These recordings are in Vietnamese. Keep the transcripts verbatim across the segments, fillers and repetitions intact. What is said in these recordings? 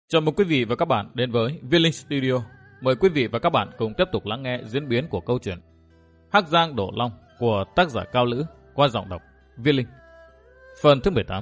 Chào mừng quý vị và các bạn đến với Viên Linh Studio. Mời quý vị và các bạn cùng tiếp tục lắng nghe diễn biến của câu chuyện Hắc Giang Đổ Long của tác giả Cao Lữ qua giọng đọc Viên Linh. Phần thứ mười tám.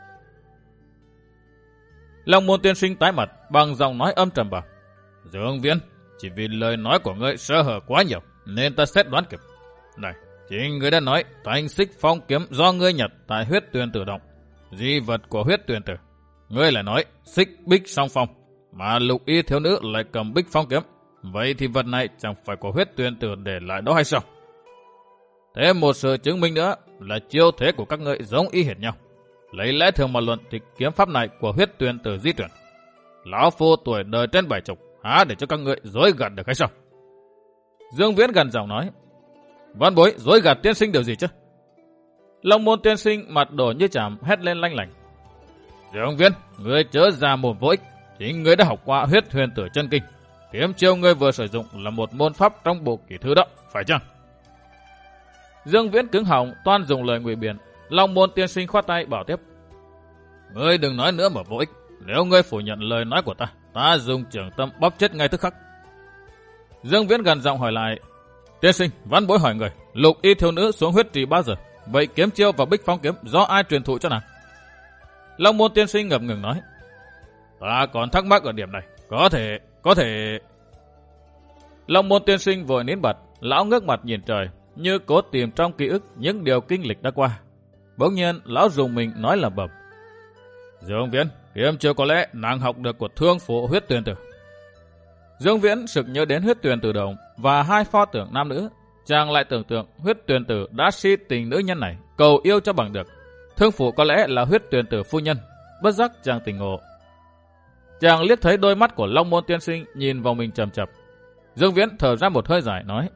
Long Môn tiên sinh tái mặt bằng giọng nói âm trầm bảo: Dương Viễn, chỉ vì lời nói của ngươi sơ hở quá nhiều nên ta xét đoán kịp. Này, chính ngươi đã nói thanh xích phong kiếm do ngươi nhặt tại huyết tuyền tử động, di vật của huyết tuyền tử. Ngươi lại nói xích bích song phong, mà lục y thiếu nữ lại cầm bích phong kiếm. Vậy thì vật này chẳng phải của huyết tuyền tử để lại đó hay sao? Thêm một sự chứng minh nữa là chiêu thế của các ngươi giống y hệt nhau. Lấy lẽ thường mà luận thì kiếm pháp này của huyết tuyền tử di chuyển. Lão phu tuổi đời trên bảy chục, há để cho các ngươi dối gạt được hay sao? Dương Viễn gần giọng nói: Văn bối dối gạt tiên sinh điều gì chứ? Long Môn tiên sinh mặt đổ như chàm hét lên lanh lảnh: Dương Viễn, ngươi chớ ra mồm vô ích. Chính ngươi đã học qua huyết huyền tử chân kinh. Kiếm chiêu ngươi vừa sử dụng là một môn pháp trong bộ kỷ thư đó, phải chăng? Dương Viễn cứng họng toan dùng lời ngụy biện. Long Môn tiên sinh khoát tay bảo tiếp: Ngươi đừng nói nữa mà vô ích. Nếu ngươi phủ nhận lời nói của ta, ta dùng trường tâm bóp chết ngay tức khắc. Dương Viễn gần giọng hỏi lại: Tiên sinh, văn bối hỏi người, lục y thiếu nữ xuống huyết trì bao giờ? Vậy kiếm chiêu và bích phong kiếm do ai truyền thụ cho nàng? Long Môn tiên sinh ngập ngừng nói: Ta còn thắc mắc ở điểm này. Có thể, có thể... Long Môn tiên sinh vội nín bật. Lão ngước mặt nhìn trời, như cố tìm trong ký ức những điều kinh lịch đã qua. Bỗng nhiên lão dùng mình nói lẩm bẩm: Dương Viễn, kiếm chiêu có lẽ nàng học được của thương phụ huyết tuyền tử. Dương Viễn sực nhớ đến huyết tuyền tử đồng và hai pho tượng nam nữ. Chàng lại tưởng tượng huyết tuyền tử đã si tình nữ nhân này, cầu yêu cho bằng được. Thương phụ có lẽ là huyết tuyền tử phu nhân. Bất giác chàng tỉnh ngộ. Chàng liếc thấy đôi mắt của Long Môn tiên sinh nhìn vào mình trầm chập. Dương Viễn thở ra một hơi dài nói: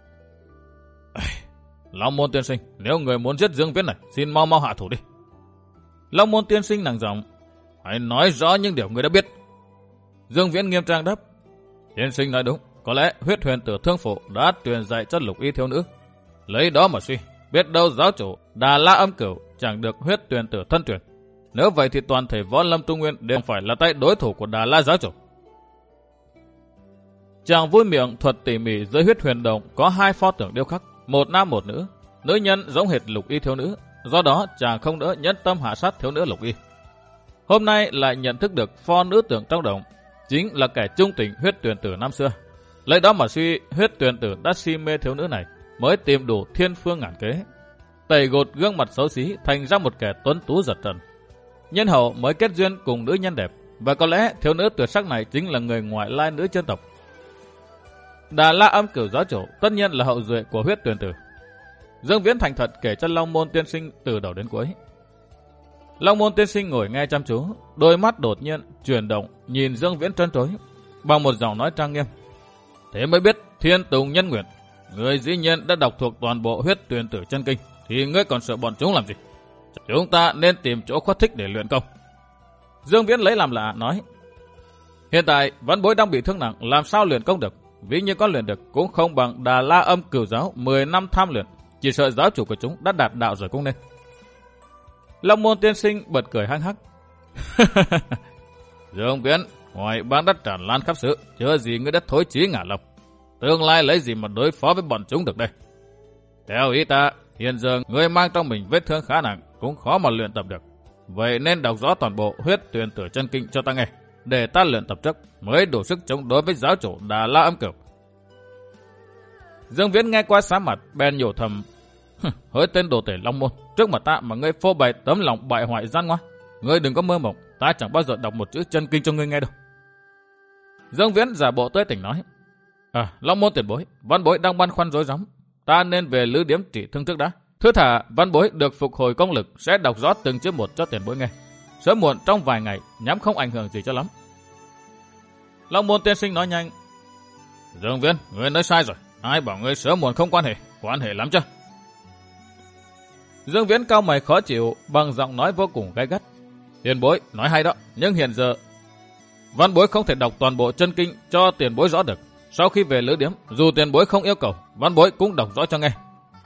Long Môn tiên sinh, nếu người muốn giết Dương Viễn này, xin mau mau hạ thủ đi. Long Môn tiên sinh nặng giọng: Hãy nói rõ những điều người đã biết. Dương Viễn nghiêm trang đáp: Tiên sinh nói đúng, có lẽ huyết huyền tử thương phụ đã truyền dạy cho lục y thiếu nữ. Lấy đó mà suy, biết đâu giáo chủ Đà La Âm Cửu chẳng được huyết tuyền tử thân truyền. Nếu vậy thì toàn thể võ lâm Trung Nguyên đều phải là tay đối thủ của Đà La giáo chủ. Chàng vui miệng thuật tỉ mỉ dưới huyết huyền động có hai pho tượng điêu khắc, một nam một nữ. Nữ nhân giống hệt lục y thiếu nữ, do đó chàng không đỡ nhẫn tâm hạ sát thiếu nữ lục y. Hôm nay lại nhận thức được pho nữ tượng trong động chính là kẻ trung tình huyết tuyền tử năm xưa. Lấy đó mà suy, huyết tuyền tử đã si mê thiếu nữ này, mới tìm đủ thiên phương ngàn kế, tẩy gột gương mặt xấu xí thành ra một kẻ tuấn tú giật trần. Nhân hậu mới kết duyên cùng nữ nhân đẹp, và có lẽ thiếu nữ tuyệt sắc này chính là người ngoại lai nữ chân tộc. Đà La Âm Cửu giáo chủ tất nhiên là hậu duệ của huyết tuyền tử. Dương Viễn thành thật kể cho Long Môn tiên sinh từ đầu đến cuối. Long Môn tiên sinh ngồi nghe chăm chú, đôi mắt đột nhiên chuyển động nhìn Dương Viễn trân trối, bằng một giọng nói trang nghiêm: Thế mới biết thiên tùng nhân nguyện. Người dĩ nhiên đã đọc thuộc toàn bộ huyết tuyền tử chân kinh, thì ngươi còn sợ bọn chúng làm gì? Chúng ta nên tìm chỗ khuất thích để luyện công. Dương Viễn lấy làm lạ nói: Hiện tại văn bối đang bị thương nặng, làm sao luyện công được? Ví như có luyện được cũng không bằng Đà La Âm Cửu giáo mười năm tham luyện. Chỉ sợ giáo chủ của chúng đã đạt đạo rồi cũng nên. Long Môn tiên sinh bật cười hăng hắc: Dương Viễn, ngoài bang đất tràn lan khắp xứ, chưa gì ngươi đã thối chí ngả lòng. Tương lai lấy gì mà đối phó với bọn chúng được đây? Theo ý ta, hiện giờ ngươi mang trong mình vết thương khá nặng, cũng khó mà luyện tập được. Vậy nên đọc rõ toàn bộ huyết tuyền tử chân kinh cho ta nghe, để ta luyện tập trước mới đủ sức chống đối với giáo chủ Đà La Âm Cửu. Dương Viễn nghe qua xá mặt, bèn nhổ thầm: Hỡi tên đồ tể Long Môn, trước mặt ta mà ngươi phô bày tấm lòng bại hoại gian ngoa. Ngươi đừng có mơ mộng, ta chẳng bao giờ đọc một chữ chân kinh cho ngươi nghe đâu. Dương Viễn giả bộ tươi tỉnh nói: À, Long Môn tiền bối, văn bối đang băn khoăn rối rắm, ta nên về lữ điếm trị thương trước đã. Thứ thả văn bối được phục hồi công lực, sẽ đọc rõ từng chữ một cho tiền bối nghe. Sớm muộn trong vài ngày, nhắm không ảnh hưởng gì cho lắm. Long Môn tiên sinh nói nhanh: Dương Viễn, ngươi nói sai rồi. Ai bảo ngươi sớm muộn không quan hệ, quan hệ lắm chứ? Dương Viễn cau mày khó chịu, bằng giọng nói vô cùng gay gắt: Tiền bối nói hay đó, nhưng hiện giờ văn bối không thể đọc toàn bộ chân kinh cho tiền bối rõ được. Sau khi về lữ điếm, dù tiền bối không yêu cầu, văn bối cũng đọc rõ cho nghe.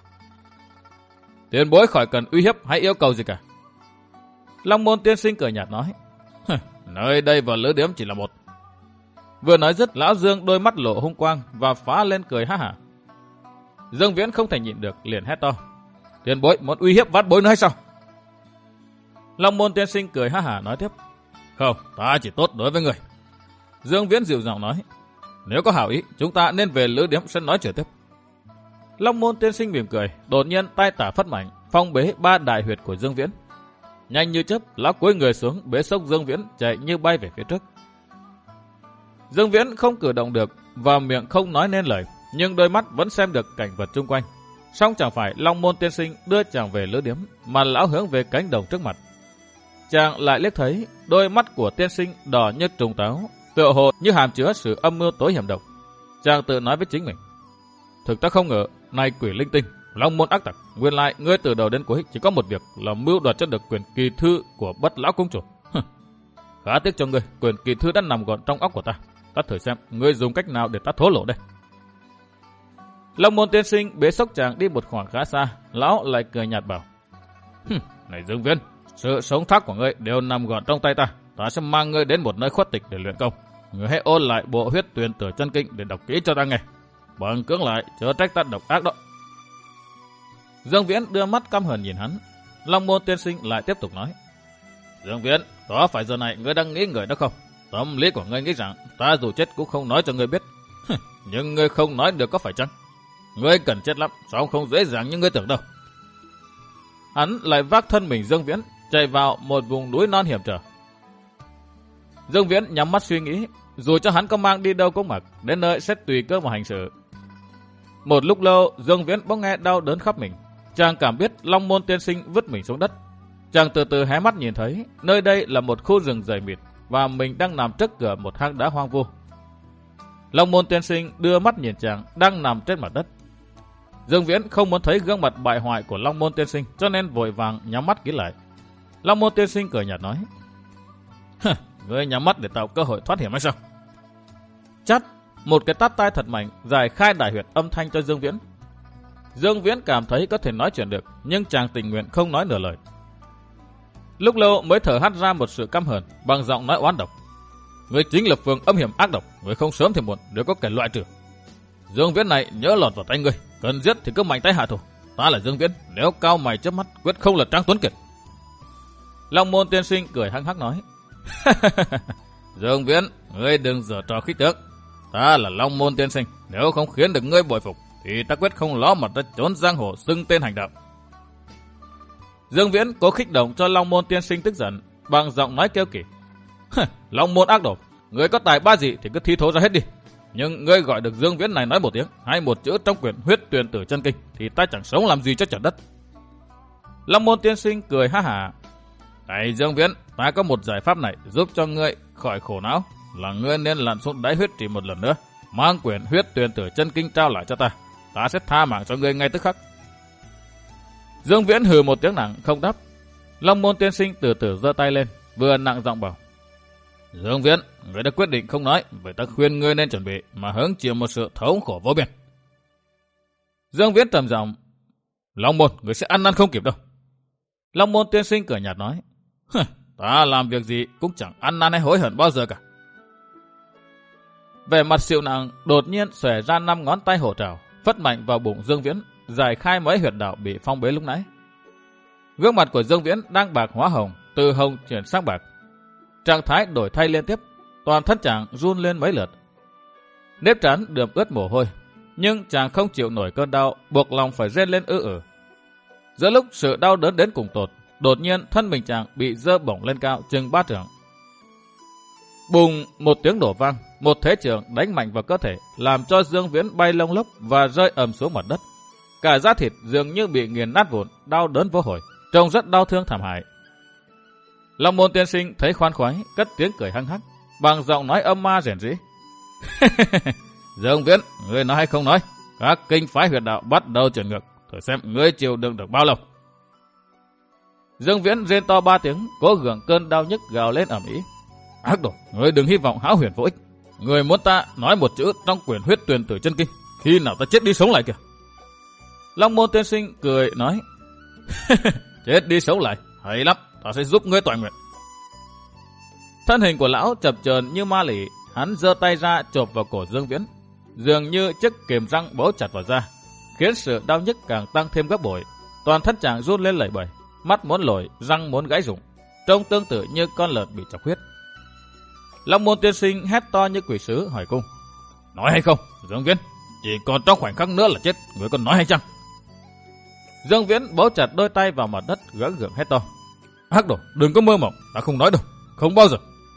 Tiền bối khỏi cần uy hiếp hay yêu cầu gì cả. Long Môn tiên sinh cười nhạt nói: nơi đây và lữ điếm chỉ là một. Vừa nói dứt, lão Dương đôi mắt lộ hung quang và phá lên cười ha hả. Dương Viễn không thể nhịn được, liền hét to: Tiền bối muốn uy hiếp vãn bối nữa hay sao? Long Môn tiên sinh cười ha hả nói tiếp: Không, ta chỉ tốt đối với người. Dương Viễn dịu giọng nói: Nếu có hảo ý, chúng ta nên về lữ điếm sẽ nói chuyện tiếp. Long Môn tiên sinh mỉm cười, đột nhiên tay tả phất mạnh, phong bế ba đại huyệt của Dương Viễn. Nhanh như chớp, lão cúi người xuống bế xốc Dương Viễn chạy như bay về phía trước. Dương Viễn không cử động được và miệng không nói nên lời, nhưng đôi mắt vẫn xem được cảnh vật xung quanh. Song chẳng phải Long Môn tiên sinh đưa chàng về lữ điếm, mà lão hướng về cánh đồng trước mặt. Chàng lại liếc thấy đôi mắt của tiên sinh đỏ như trùng táo, tựa hồ như hàm chứa sự âm mưu tối hiểm độc. Chàng tự nói với chính mình: Thực ta không ngờ, này quỷ linh tinh, Long Môn ác tặc, nguyên lại ngươi từ đầu đến cuối chỉ có một việc là mưu đoạt cho được quyền kỳ thư của Bất lão công chủ. Khá tiếc cho ngươi, quyền kỳ thư đã nằm gọn trong óc của ta. Ta thử xem ngươi dùng cách nào để ta thố lộ đây. Long Môn tiên sinh bế xốc chàng đi một khoảng khá xa, lão lại cười nhạt bảo: Này Dương Viễn, sự sống thác của ngươi đều nằm gọn trong tay ta. Ta sẽ mang ngươi đến một nơi khuất tịch để luyện công. Ngươi hãy ôn lại bộ huyết tuyển tử chân kinh để đọc kỹ cho ta nghe. Bằng cưỡng lại, chớ trách ta độc ác đó. Dương Viễn đưa mắt căm hờn nhìn hắn. Long Môn tiên sinh lại tiếp tục nói: Dương Viễn, có phải giờ này ngươi đang nghĩ người đó không? Tâm lý của ngươi nghĩ rằng ta dù chết cũng không nói cho ngươi biết. Nhưng ngươi không nói được có phải chăng? Ngươi cần chết lắm, sao không dễ dàng như ngươi tưởng đâu. Hắn lại vác thân mình Dương Viễn chạy vào một vùng núi non hiểm trở. Dương Viễn nhắm mắt suy nghĩ, dù cho hắn có mang đi đâu cũng mặc, đến nơi sẽ tùy cơ mà hành sự. Một lúc lâu, Dương Viễn bỗng nghe đau đớn khắp mình. Chàng cảm biết Long Môn tiên sinh vứt mình xuống đất. Chàng từ từ hé mắt nhìn thấy nơi đây là một khu rừng dày mịt và mình đang nằm trước cửa một hang đá hoang vu. Long Môn tiên sinh đưa mắt nhìn chàng đang nằm trên mặt đất. Dương Viễn không muốn thấy gương mặt bại hoại của Long Môn tiên sinh, cho nên vội vàng nhắm mắt kín lại. Long Môn tiên sinh cười nhạt nói: Ngươi nhắm mắt để tạo cơ hội thoát hiểm hay sao? Chát, một cái tát tai thật mạnh giải khai đại huyệt âm thanh cho Dương Viễn. Dương Viễn cảm thấy có thể nói chuyện được, nhưng chàng tình nguyện không nói nửa lời. Lúc lâu mới thở hắt ra một sự căm hờn bằng giọng nói oán độc: Ngươi chính là phường âm hiểm ác độc, ngươi không sớm thì muộn đều có kẻ loại trừ. Dương Viễn này nhớ lọt vào tay ngươi, cần giết thì cứ mạnh tay hạ thủ. Ta là Dương Viễn, nếu cao mày chớp mắt quyết không là Trang Tuấn Kiệt. Long Môn tiên sinh cười hăng hắc nói: Dương Viễn, ngươi đừng giở trò khích tướng. Ta là Long Môn tiên sinh, nếu không khiến được ngươi bội phục thì ta quyết không ló mặt ra trốn giang hồ xưng tên hành đạo. Dương Viễn cố khích động cho Long Môn tiên sinh tức giận bằng giọng nói kêu kỳ: Long Môn ác độc, ngươi có tài ba gì thì cứ thi thố ra hết đi. Nhưng ngươi gọi được Dương Viễn này nói một tiếng hay một chữ trong quyển huyết tuyển tử chân kinh thì ta chẳng sống làm gì cho trời đất. Long Môn tiên sinh cười ha hả: Này Dương Viễn, ta có một giải pháp này giúp cho ngươi khỏi khổ não, là ngươi nên lặn xuống đáy huyết trì một lần nữa, mang quyển huyết tuyển tử chân kinh trao lại cho ta, ta sẽ tha mạng cho ngươi ngay tức khắc. Dương Viễn hừ một tiếng nặng không đáp. Long Môn tiên sinh từ từ giơ tay lên, vừa nặng giọng bảo: Dương Viễn, ngươi đã quyết định không nói, vậy ta khuyên ngươi nên chuẩn bị mà hứng chịu một sự thống khổ vô biên. Dương Viễn trầm giọng: Long Môn, ngươi sẽ ăn năn không kịp đâu. Long Môn tiên sinh cười nhạt nói: Ta làm việc gì cũng chẳng ăn năn hay hối hận bao giờ cả. Vẻ mặt xịu nặng đột nhiên xòe ra năm ngón tay hổ trảo, phất mạnh vào bụng Dương Viễn, giải khai mấy huyệt đạo bị phong bế lúc nãy. Gương mặt của Dương Viễn đang bạc hóa hồng, từ hồng chuyển sang bạc. Trạng thái đổi thay liên tiếp, toàn thân chàng run lên mấy lượt. Nếp trán đượm ướt mồ hôi, nhưng chàng không chịu nổi cơn đau, buộc lòng phải rên lên ư ử. Giữa lúc sự đau đớn đến cùng tột, đột nhiên thân mình chàng bị giơ bổng lên cao chừng ba trượng. Bùng một tiếng nổ vang, một thế trường đánh mạnh vào cơ thể, làm cho Dương Viễn bay lông lốc và rơi ầm xuống mặt đất. Cả da thịt dường như bị nghiền nát vụn, đau đớn vô hồi, trông rất đau thương thảm hại. Long Môn tiên sinh thấy khoan khoái, cất tiếng cười hăng hắc, bằng giọng nói âm ma rền rĩ: Dương Viễn, ngươi nói hay không nói? Các kinh phái huyệt đạo bắt đầu chuyển ngược, thử xem ngươi chịu đựng được bao lâu. Dương Viễn rên to ba tiếng, cố gượng cơn đau nhức gào lên ầm ĩ: Ác độc, ngươi đừng hy vọng hão huyền vô ích. Ngươi muốn ta nói một chữ trong quyển huyết tuyển tử chân kinh, khi nào ta chết đi sống lại kìa. Long Môn tiên sinh cười nói: Chết đi sống lại, hay lắm, ta sẽ giúp ngươi toàn nguyện. Thân hình của lão chập chờn như ma lỷ, hắn giơ tay ra chộp vào cổ Dương Viễn, dường như chiếc kềm răng bấu chặt vào da, khiến sự đau nhức càng tăng thêm gấp bội. Toàn thân chàng run lên lẩy bẩy, mắt muốn lồi, răng muốn gãy rụng, trông tương tự như con lợn bị chọc huyết. Long Môn tiên sinh hét to như quỷ sứ hỏi cung: nói hay không, Dương Viễn? Chỉ còn trong khoảnh khắc nữa là chết, người còn nói hay chăng? Dương Viễn bấu chặt đôi tay vào mặt đất, gắng gượng hét to: ác đồ, đừng có mơ mộng, ta không nói đâu, không bao giờ.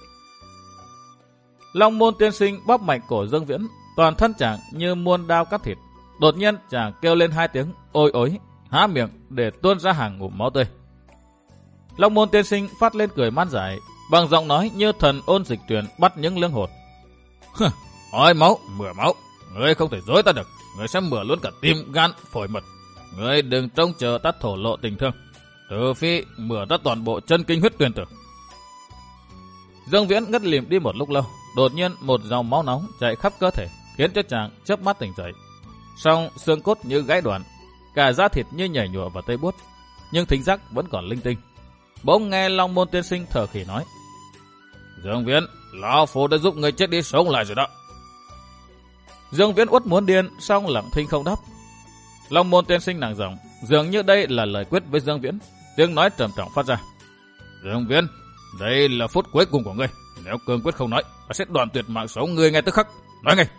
Long Môn tiên sinh bóp mạnh cổ Dương Viễn, toàn thân chàng như muôn đao cắt thịt. Đột nhiên chàng kêu lên hai tiếng ôi ối, há miệng để tuôn ra hàng ngụm máu tươi. Long Môn tiên sinh phát lên cười man dại, bằng giọng nói như thần ôn dịch truyền bắt những lương hồn. Ói máu, mửa máu, ngươi không thể dối ta được, ngươi sẽ mửa luôn cả tim, gan, phổi mật. Ngươi đừng trông chờ ta thổ lộ tình thương, trừ phi mửa ra toàn bộ chân kinh huyết tuyền tử. Dương Viễn ngất lìm đi một lúc lâu, đột nhiên một dòng máu nóng chạy khắp cơ thể, khiến cho chàng chớp mắt tỉnh dậy. Song xương cốt như gãy đoạn, cả da thịt như nhảy nhụa vào tê buốt, nhưng thính giác vẫn còn linh tinh. Bỗng nghe Long Môn tiên sinh thở khỉ nói: Dương Viễn, lão phu đã giúp người chết đi sống lại rồi đó. Dương Viễn uất muốn điên, song lặng thinh không đáp. Long Môn tiên sinh nặng giọng, dường như đây là lời quyết với Dương Viễn, tiếng nói trầm trọng phát ra: Dương Viễn, đây là phút cuối cùng của ngươi, nếu cương quyết không nói, ta sẽ đoạn tuyệt mạng sống ngươi ngay tức khắc. Nói ngay.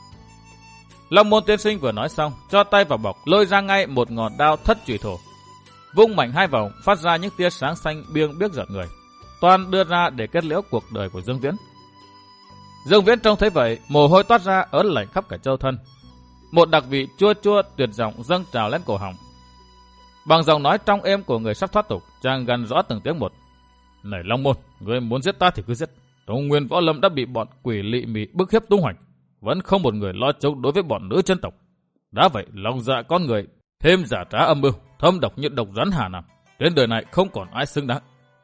Long Môn tiên sinh vừa nói xong, cho tay vào bọc lôi ra ngay một ngọn đao thất chủy thủ, vung mạnh hai vòng, phát ra những tia sáng xanh biêng biếc giật người, toàn đưa ra để kết liễu cuộc đời của Dương Viễn. Dương Viễn trông thấy vậy, mồ hôi toát ra ớn lạnh khắp cả châu thân, một đặc vị chua chua tuyệt vọng dâng trào lên cổ họng. Bằng giọng nói trong êm của người sắp thoát tục, chàng gằn rõ từng tiếng một: Này Long Môn, ngươi muốn giết ta thì cứ giết. Trung Nguyên Võ Lâm đã bị bọn quỷ lị mị bức hiếp tung hoành, vẫn không một người lo chống đối với bọn nữ chân tộc. Đã vậy, lòng dạ con người thêm giả trá âm mưu, thâm độc như độc rắn hà nam, trên đời này không còn ai xứng đáng.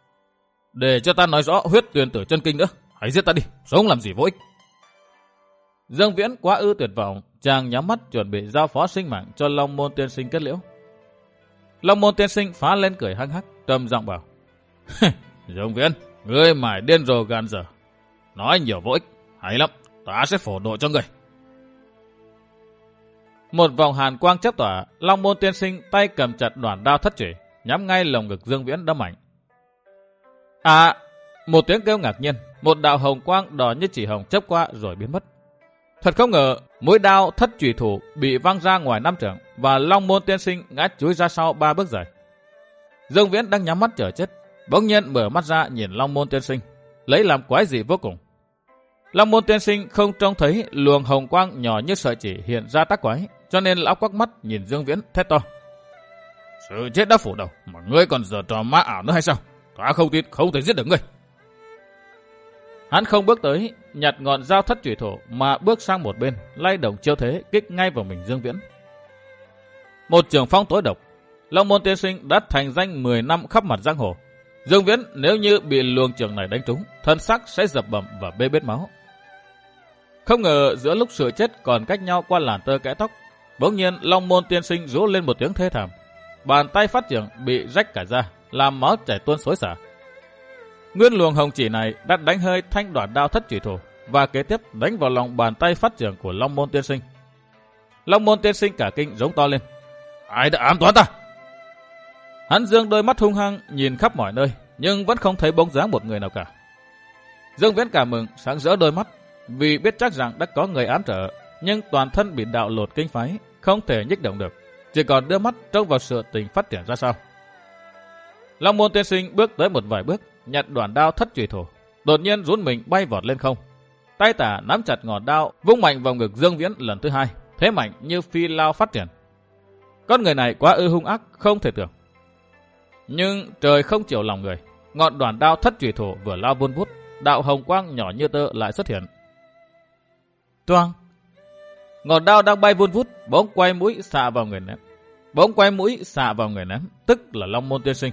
Để cho ta nói rõ huyết tuyền tử chân kinh nữa, hãy giết ta đi, sống làm gì vô ích. Dương Viễn quá ư tuyệt vọng, chàng nhắm mắt chuẩn bị giao phó sinh mạng cho Long Môn tiên sinh kết liễu. Long Môn tiên sinh phá lên cười hăng hắc, trầm giọng bảo: Dương Viễn, ngươi mải điên rồ gan dở, nói nhiều vô ích, hay lắm, ta sẽ phổ độ cho ngươi. Một vòng hàn quang chớp tỏa, Long Môn tiên sinh tay cầm chặt đoạn đao thất chủy, nhắm ngay lồng ngực Dương Viễn đâm mạnh. À, một tiếng kêu ngạc nhiên, một đạo hồng quang đỏ như chỉ hồng chớp qua rồi biến mất. Thật không ngờ, mũi đao thất chủy thủ bị văng ra ngoài năm trượng và Long Môn tiên sinh ngã chúi ra sau ba bước dài. Dương Viễn đang nhắm mắt chờ chết, bỗng nhiên mở mắt ra nhìn Long Môn tiên sinh, lấy làm quái dị vô cùng. Long Môn tiên sinh không trông thấy luồng hồng quang nhỏ như sợi chỉ hiện ra tác quái, cho nên lão quắc mắt nhìn Dương Viễn thét to: Sự chết đã phủ đầu, mà ngươi còn giở trò ma ảo nữa hay sao? Ta không tin không thể giết được ngươi. Hắn không bước tới, nhặt ngọn dao thất chủy thủ mà bước sang một bên, lay động chiêu thế kích ngay vào mình Dương Viễn. Một trường phong tối độc, Long Môn tiên sinh đã thành danh mười năm khắp mặt giang hồ. Dương Viễn nếu như bị luồng trường này đánh trúng, thân xác sẽ dập bầm và bê bết máu. Không ngờ giữa lúc sự chết còn cách nhau qua làn tơ kẽ tóc, bỗng nhiên Long Môn tiên sinh rú lên một tiếng thê thảm, bàn tay phát trưởng bị rách cả da, làm máu chảy tuôn xối xả. Nguyên luồng hồng chỉ này đã đánh hơi thanh đoạn đao thất chủy thủ và kế tiếp đánh vào lòng bàn tay phát trưởng của Long Môn tiên sinh. Long Môn tiên sinh cả kinh giống to lên: Ai đã ám toán ta? Hắn dương đôi mắt hung hăng nhìn khắp mọi nơi, nhưng vẫn không thấy bóng dáng một người nào cả. Dương Viễn cảm mừng sáng rỡ đôi mắt, vì biết chắc rằng đã có người ám trở, nhưng toàn thân bị đạo lột kinh phái, không thể nhích động được, chỉ còn đưa mắt trông vào sự tình phát triển ra sao. Long Môn tiên sinh bước tới một vài bước, nhặt đoạn đao thất chủy thủ, đột nhiên rún mình bay vọt lên không, tay tả nắm chặt ngọn đao vung mạnh vào ngực Dương Viễn lần thứ hai, thế mạnh như phi lao phát triển. Con người này quá ư hung ác, không thể tưởng. Nhưng trời không chịu lòng người, ngọn đoạn đao thất chủy thủ vừa lao vun vút, đạo hồng quang nhỏ như tơ lại xuất hiện. Toang! Ngọn đao đang bay vun vút, bỗng quay mũi xạ vào người ném, bỗng quay mũi xạ vào người ném, tức là Long Môn tiên sinh.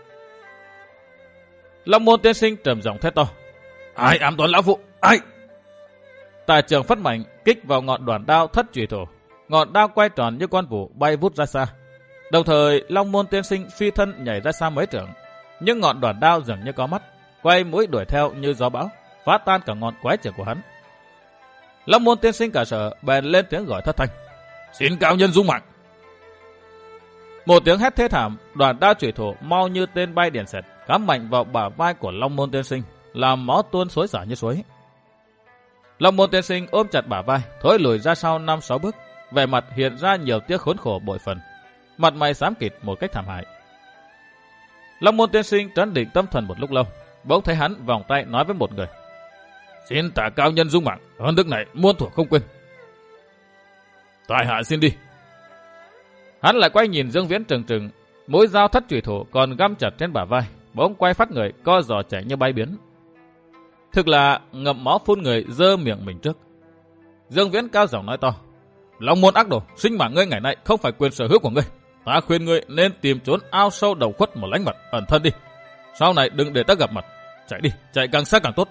Long Môn tiên sinh trầm giọng thét to: Ai ám toán lão phụ? Ai? Tà trường phất mạnh kích vào ngọn đoạn đao thất chủy thủ, ngọn đao quay tròn như con vụ bay vút ra xa. Đồng thời Long Môn tiên sinh phi thân nhảy ra xa mấy trượng, nhưng ngọn đoạn đao dường như có mắt, quay mũi đuổi theo như gió bão, phá tan cả ngọn quái trưởng của hắn. Long Môn tiên sinh cả sợ, bèn lên tiếng gọi thất thanh: "Xin cao nhân dung mạng!" Một tiếng hét thê thảm, đoàn đao chủy thủ mau như tên bay điện xẹt cắm mạnh vào bả vai của Long Môn tiên sinh, làm máu tuôn xối xả như suối. Long Môn tiên sinh ôm chặt bả vai, thối lùi ra sau năm sáu bước, vẻ mặt hiện ra nhiều tiếc khốn khổ bội phần, mặt mày xám kịt một cách thảm hại. Long Môn tiên sinh trấn định tâm thần một lúc lâu, bỗng thấy hắn vòng tay nói với một người: "Xin tạ cao nhân dung mạng, ơn đức này muôn thuở không quên." "Tại hạ xin đi." Hắn lại quay nhìn Dương Viễn trừng trừng, mũi dao thất chủy thủ còn găm chặt trên bả vai, bỗng quay phát người, co giò chạy như bay biến. Thực là ngậm máu phun người, dơ miệng mình trước. Dương Viễn cao giọng nói to: "Long Môn ác đồ, sinh mạng ngươi ngày nay không phải quyền sở hữu của ngươi. Ta khuyên ngươi nên tìm trốn ao sâu đầu khuất mà lánh mặt, ẩn thân đi. Sau này đừng để ta gặp mặt. Chạy đi, chạy càng xa càng tốt."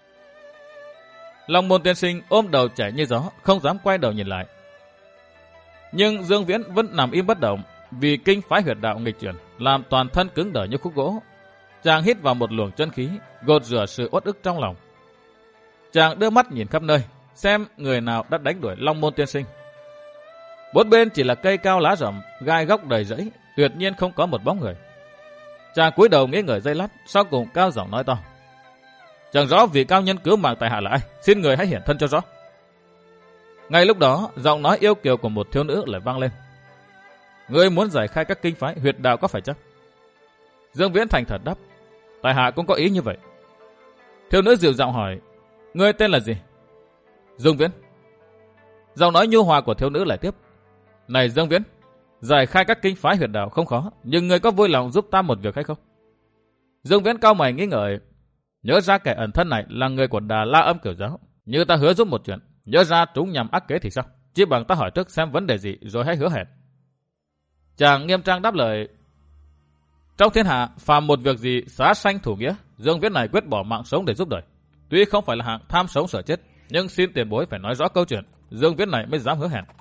Long Môn tiên sinh ôm đầu chạy như gió, không dám quay đầu nhìn lại. Nhưng Dương Viễn vẫn nằm im bất động, vì kinh phái huyệt đạo nghịch chuyển làm toàn thân cứng đờ như khúc gỗ. Chàng hít vào một luồng chân khí, gột rửa sự uất ức trong lòng. Chàng đưa mắt nhìn khắp nơi, xem người nào đã đánh đuổi Long Môn tiên sinh. Bốn bên chỉ là cây cao lá rậm, gai góc đầy rẫy, tuyệt nhiên không có một bóng người. Chàng cúi đầu nghĩ ngợi giây lát, sau cùng cao giọng nói to: "Chẳng rõ vị cao nhân cứu mạng tại hạ là ai, xin người hãy hiển thân cho rõ." Ngay lúc đó, giọng nói yêu kiều của một thiếu nữ lại vang lên: "Ngươi muốn giải khai các kinh phái huyệt đạo có phải chắc?" Dương Viễn thành thật đáp: "Tại hạ cũng có ý như vậy." Thiếu nữ dịu giọng hỏi: "Ngươi tên là gì?" "Dương Viễn." Giọng nói nhu hòa của thiếu nữ lại tiếp: "Này Dương Viễn, giải khai các kinh phái huyệt đạo không khó, nhưng ngươi có vui lòng giúp ta một việc hay không?" Dương Viễn cau mày nghĩ ngợi, nhớ ra kẻ ẩn thân này là người của Đà La Âm Cửu Giáo, như ta hứa giúp một chuyện, nhớ ra chúng nhằm ác kế thì sao? Chỉ bằng ta hỏi trước xem vấn đề gì rồi hãy hứa hẹn. Chàng nghiêm trang đáp lời: "Trong thiên hạ phàm một việc gì xá sanh thủ nghĩa, Dương Viễn này quyết bỏ mạng sống để giúp đời. Tuy không phải là hạng tham sống sợ chết, nhưng xin tiền bối phải nói rõ câu chuyện, Dương Viễn này mới dám hứa hẹn."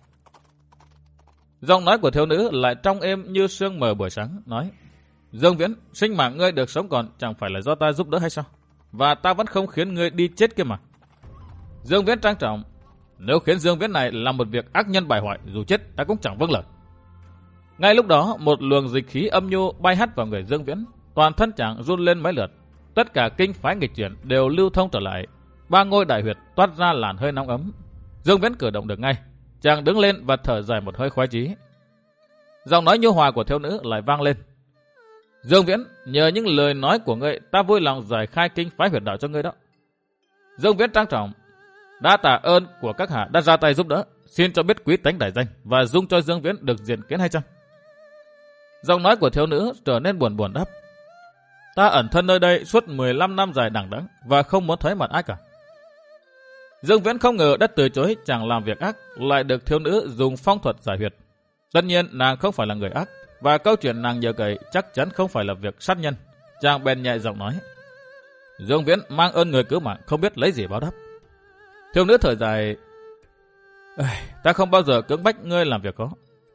Giọng nói của thiếu nữ lại trong êm như sương mờ buổi sáng, nói: "Dương Viễn, sinh mạng ngươi được sống còn chẳng phải là do ta giúp đỡ hay sao? Và ta vẫn không khiến ngươi đi chết kia mà." Dương Viễn trang trọng: "Nếu khiến Dương Viễn này làm một việc ác nhân bại hoại, dù chết ta cũng chẳng vâng lời." Ngay lúc đó, một luồng dịch khí âm nhu bay hắt vào người Dương Viễn, toàn thân chàng run lên mấy lượt, tất cả kinh phái nghịch chuyển đều lưu thông trở lại, ba ngôi đại huyệt toát ra làn hơi nóng ấm. Dương Viễn cử động được ngay, chàng đứng lên và thở dài một hơi khoái chí. Giọng nói nhu hòa của thiếu nữ lại vang lên: "Dương Viễn, nhờ những lời nói của ngươi, ta vui lòng giải khai kinh phái huyệt đạo cho ngươi đó." Dương Viễn trang trọng: "Đã tạ ơn của các hạ đã ra tay giúp đỡ, xin cho biết quý tánh đại danh và dung cho Dương Viễn được diện kiến hay chăng?" Giọng nói của thiếu nữ trở nên buồn buồn đáp: "Ta ẩn thân nơi đây suốt mười lăm năm dài đằng đẵng và không muốn thấy mặt ai cả." Dương Viễn không ngờ đã từ chối chàng làm việc ác, lại được thiếu nữ dùng phong thuật giải huyệt. Tất nhiên nàng không phải là người ác, và câu chuyện nàng nhờ cậy chắc chắn không phải là việc sát nhân. Chàng bèn nhẹ giọng nói: "Dương Viễn mang ơn người cứu mạng, không biết lấy gì báo đáp." Thiếu nữ thở dài: "Ta không bao giờ cưỡng bách ngươi làm việc đó."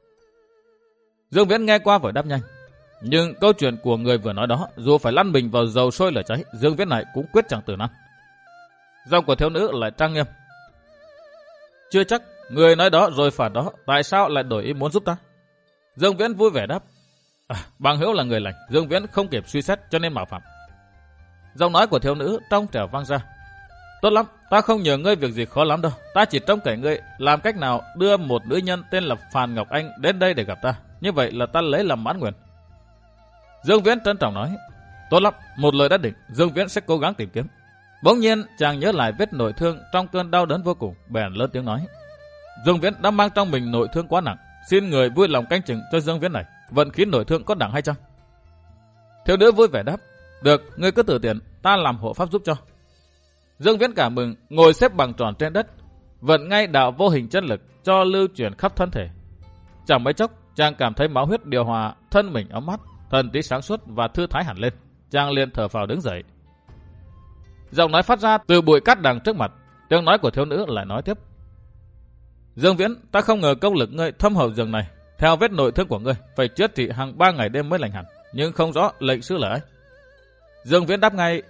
Dương Viễn nghe qua vội đáp nhanh: "Nhưng câu chuyện của người vừa nói đó, dù phải lăn mình vào dầu sôi lửa cháy, Dương Viễn này cũng quyết chẳng từ nan." Giọng của thiếu nữ lại trang nghiêm: "Chưa chắc, người nói đó rồi phản đó, tại sao lại đổi ý muốn giúp ta?" Dương Viễn vui vẻ đáp: à, "Bằng hữu là người lành, Dương Viễn không kịp suy xét cho nên mạo phạm." Giọng nói của thiếu nữ trong trẻo vang ra: "Tốt lắm, ta không nhờ ngươi việc gì khó lắm đâu, ta chỉ trông cậy ngươi làm cách nào đưa một nữ nhân tên là Phàn Ngọc Anh đến đây để gặp ta, như vậy là ta lấy làm mãn nguyện." Dương Viễn trân trọng nói: "Tốt lắm, một lời đã định, Dương Viễn sẽ cố gắng tìm kiếm." Bỗng nhiên chàng nhớ lại vết nội thương trong cơn đau đớn vô cùng, bèn lớn tiếng nói: "Dương Viễn đã mang trong mình nội thương quá nặng, xin người vui lòng canh chừng cho Dương Viễn này, vận khí nội thương có đẳng hay chăng?" Thiếu nữ vui vẻ đáp: "Được, ngươi cứ tự tiện, ta làm hộ pháp giúp cho." Dương Viễn cảm mừng, ngồi xếp bằng tròn trên đất, vận ngay đạo vô hình chân lực cho lưu chuyển khắp thân thể. Chẳng mấy chốc, chàng cảm thấy máu huyết điều hòa, thân mình ấm mắt, thần trí sáng suốt và thư thái hẳn lên. Chàng liền thở phào đứng dậy. Giọng nói phát ra từ bụi cát đằng trước mặt, tiếng nói của thiếu nữ lại nói tiếp: "Dương Viễn, ta không ngờ công lực ngươi thâm hậu dường này. Theo vết nội thương của ngươi, phải chữa trị hàng ba ngày đêm mới lành hẳn, nhưng không rõ lệnh sư là ai?" Dương Viễn đáp ngay: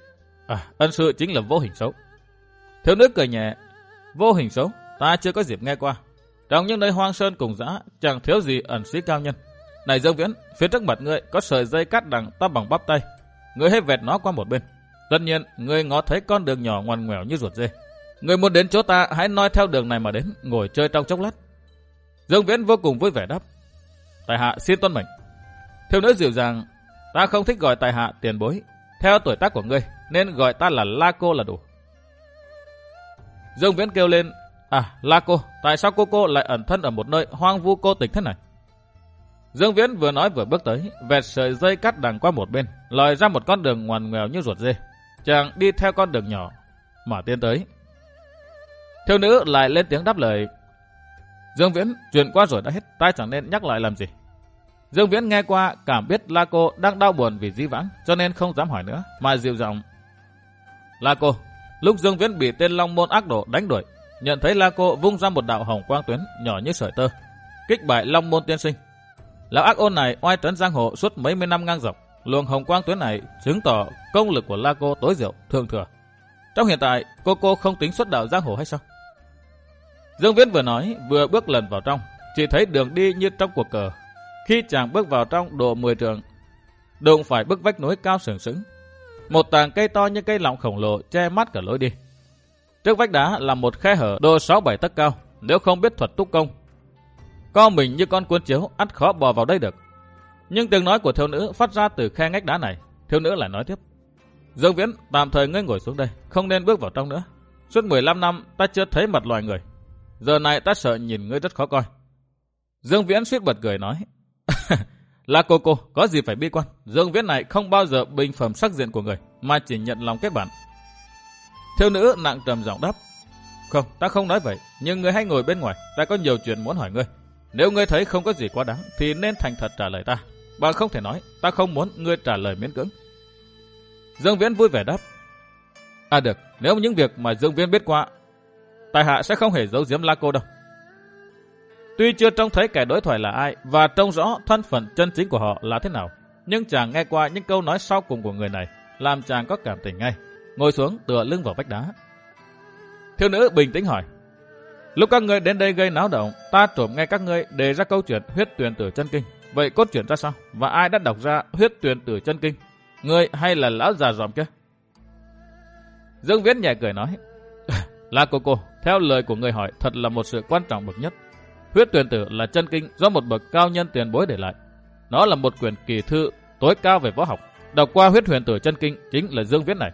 À, ân sư chính là Vô Hình Xấu. Thiếu nữ cười nhẹ. Vô Hình Xấu, ta chưa có dịp nghe qua. Trong những nơi hoang sơn cùng dã, chẳng thiếu gì ẩn sĩ cao nhân. Này Dương Viễn, phía trước mặt ngươi có sợi dây cát đằng to bằng bắp tay. Ngươi hãy vẹt nó qua một bên. Tất nhiên, ngươi ngó thấy con đường nhỏ ngoằn ngoèo như ruột dê. Ngươi muốn đến chỗ ta, hãy noi theo đường này mà đến, ngồi chơi trong chốc lát. Dương Viễn vô cùng vui vẻ đáp. Tại hạ xin tuân mệnh. Thiếu nữ dịu dàng. Ta không thích gọi tại hạ tiền bối. Theo tuổi tác của ngươi, nên gọi ta là La Cô là đủ. Dương Viễn kêu lên. À, La Cô, tại sao cô cô lại ẩn thân ở một nơi hoang vu cô tịch thế này? Dương Viễn vừa nói vừa bước tới, vẹt sợi dây cắt đằng qua một bên, lòi ra một con đường ngoằn ngoèo như ruột dê. Chàng đi theo con đường nhỏ mà tiến tới. Thiếu nữ lại lên tiếng đáp lời. Dương Viễn, chuyện qua rồi đã hết, ta chẳng nên nhắc lại làm gì. Dương Viễn nghe qua, cảm biết La Cô đang đau buồn vì dĩ vãng, cho nên không dám hỏi nữa, mà dịu giọng. La Cô, lúc Dương Viễn bị tên Long Môn ác độ đánh đuổi, nhận thấy La Cô vung ra một đạo hồng quang tuyến nhỏ như sợi tơ, kích bại Long Môn tiên sinh. Lão ác ôn này oai trấn giang hồ suốt mấy mươi năm ngang dọc, luồng hồng quang tuyến này chứng tỏ công lực của La Cô tối diệu, thượng thừa. Trong hiện tại, cô cô không tính xuất đạo giang hồ hay sao? Dương Viễn vừa nói, vừa bước lần vào trong, chỉ thấy đường đi như trong cuộc cờ. Khi chàng bước vào trong độ mười trượng, đụng phải bức vách núi cao sừng sững. Một tàng cây to như cây lọng khổng lồ che mắt cả lối đi. Trước vách đá là một khe hở độ sáu bảy tấc cao, nếu không biết thuật túc công, co mình như con cuốn chiếu, ắt khó bò vào đây được. Nhưng tiếng nói của thiếu nữ phát ra từ khe ngách đá này. Thiếu nữ lại nói tiếp. Dương Viễn, tạm thời ngươi ngồi xuống đây, không nên bước vào trong nữa. Suốt mười lăm năm ta chưa thấy mặt loài người, giờ này ta sợ nhìn ngươi rất khó coi. Dương Viễn suýt bật cười nói. Là cô cô, có gì phải bi quan. Dương Viễn này không bao giờ bình phẩm sắc diện của người, mà chỉ nhận lòng kết bản. Thiếu nữ nặng trầm giọng đáp. Không, ta không nói vậy, nhưng ngươi hãy ngồi bên ngoài, ta có nhiều chuyện muốn hỏi ngươi. Nếu ngươi thấy không có gì quá đáng, thì nên thành thật trả lời ta. Bạn không thể nói, ta không muốn ngươi trả lời miễn cưỡng. Dương Viễn vui vẻ đáp. À được, nếu những việc mà Dương Viễn biết qua, tại hạ sẽ không hề giấu giếm La Cô đâu. Tuy chưa trông thấy kẻ đối thoại là ai và trông rõ thân phận chân chính của họ là thế nào, nhưng chàng nghe qua những câu nói sau cùng của người này làm chàng có cảm tình ngay, ngồi xuống tựa lưng vào vách đá. Thiếu nữ bình tĩnh hỏi. Lúc các ngươi đến đây gây náo động, ta trộm nghe các ngươi đề ra câu chuyện huyết tuyền tử chân kinh. Vậy cốt truyện ra sao? Và ai đã đọc ra huyết tuyền tử chân kinh? Ngươi hay là lão già dòm kia? Dương Viễn nhẹ cười nói. Là cô cô, theo lời của người hỏi thật là một sự quan trọng bậc nhất. Huyết tuyền tử là chân kinh do một bậc cao nhân tiền bối để lại. Nó là một quyển kỳ thư tối cao về võ học. Đọc qua huyết huyền tử chân kinh chính là Dương Viễn này.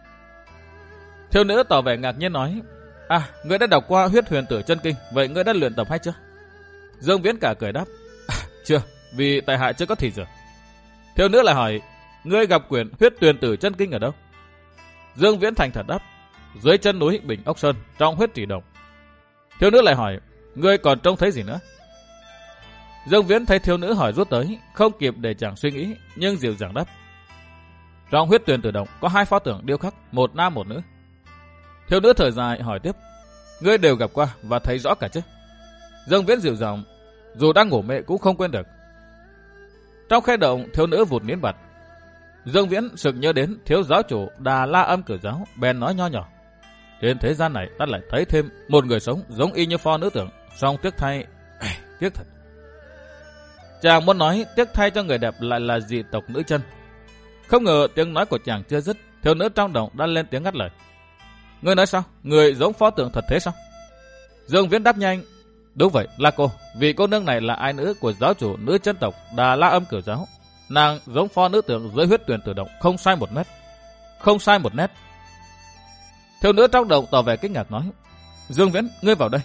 Thiếu nữ tỏ vẻ ngạc nhiên nói. À, ngươi đã đọc qua huyết huyền tử chân kinh, vậy ngươi đã luyện tập hay chưa? Dương Viễn cả cười đáp. À, chưa, vì tại hạ chưa có thì giờ. Thiếu nữ lại hỏi. Ngươi gặp quyển huyết tuyền tử chân kinh ở đâu? Dương Viễn thành thật đáp. Dưới chân núi Bình Ốc Sơn, trong huyết trì đồng. Thiếu nữ lại hỏi. Ngươi còn trông thấy gì nữa? Dương Viễn thấy thiếu nữ hỏi rút tới, không kịp để chàng suy nghĩ, nhưng dịu dàng đáp. Trong huyết tuyền tử động có hai pho tượng điêu khắc, một nam một nữ. Thiếu nữ thở dài hỏi tiếp. Ngươi đều gặp qua và thấy rõ cả chứ? Dương Viễn dịu dàng. Dù đang ngủ mê cũng không quên được. Trong khe động, thiếu nữ vụt miến bặt. Dương Viễn sực nhớ đến thiếu giáo chủ Đà La Âm Cử Giáo, bèn nói nho nhỏ. Trên thế gian này ta lại thấy thêm một người sống giống y như pho nữ tượng, song tiếc thay, tiếc thật. Chàng muốn nói tiếc thay cho người đẹp lại là dị tộc nữ chân. Không ngờ tiếng nói của chàng chưa dứt, thiếu nữ trong động đã lên tiếng ngắt lời. Ngươi nói sao? Người giống pho tượng thật thế sao? Dương Viễn đáp nhanh. Đúng vậy, là cô. Vì cô nương này là ai nữ của giáo chủ nữ chân tộc Đà La Âm Cử Giáo. Nàng giống pho nữ tượng dưới huyết tuyền tử động, không sai một nét. Không sai một nét. Thiếu nữ trong động tỏ vẻ kinh ngạc nói. Dương Viễn, ngươi vào đây.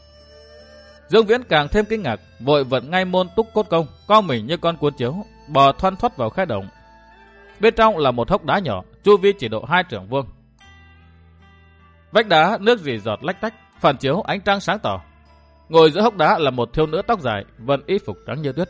Dương Viễn càng thêm kinh ngạc, vội vận ngay môn túc cốt công, co mình như con cuốn chiếu, bò thoăn thoắt vào khe động. Bên trong là một hốc đá nhỏ, chu vi chỉ độ hai trượng vuông. Vách đá nước rỉ giọt lách tách, phản chiếu ánh trăng sáng tỏ. Ngồi giữa hốc đá là một thiếu nữ tóc dài, vận y phục trắng như tuyết.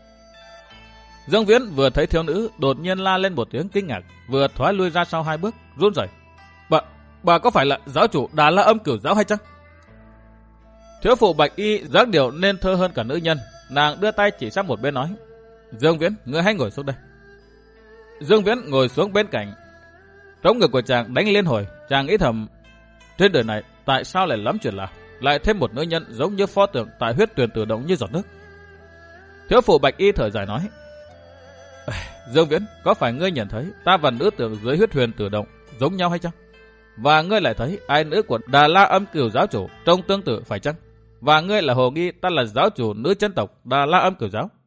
Dương Viễn vừa thấy thiếu nữ, đột nhiên la lên một tiếng kinh ngạc, vừa thoái lui ra sau hai bước, run rẩy. Bà, bà có phải là giáo chủ Đà La Âm Cửu Giáo hay chăng? Thiếu phụ bạch y dáng điệu nên thơ hơn cả nữ nhân, nàng đưa tay chỉ sang một bên nói. Dương Viễn, ngươi hãy ngồi xuống đây. Dương Viễn ngồi xuống bên cạnh. Trống ngực của chàng đánh liên hồi, chàng nghĩ thầm, trên đời này tại sao lại lắm chuyện lạ, lại thêm một nữ nhân giống như pho tượng tại huyết tuyền tự động như giọt nước. Thiếu phụ Bạch Y thở dài nói, Dương Viễn, có phải ngươi nhận thấy ta và nữ tượng dưới huyết huyền tự động giống nhau hay chăng? Và ngươi lại thấy ai nữ của Đà La Âm Cửu giáo chủ trông tương tự phải chăng? Và ngươi là hồ nghi ta là giáo chủ nữ chân tộc Đà La Âm Cửu giáo.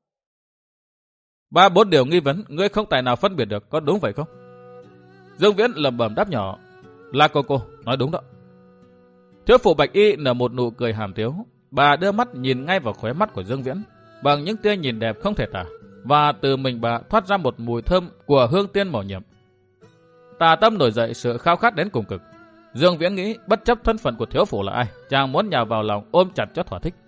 Ba bốn điều nghi vấn ngươi không tài nào phân biệt được, có đúng vậy không? Dương Viễn lẩm bẩm đáp nhỏ, là cô cô, nói đúng đó. Thiếu phụ Bạch Y nở một nụ cười hàm tiếu, bà đưa mắt nhìn ngay vào khóe mắt của Dương Viễn, bằng những tia nhìn đẹp không thể tả, và từ mình bà thoát ra một mùi thơm của hương tiên màu nhiệm. Tà tâm nổi dậy sự khao khát đến cùng cực. Dương Viễn nghĩ bất chấp thân phận của thiếu phụ là ai, chàng muốn nhào vào lòng ôm chặt cho thỏa thích.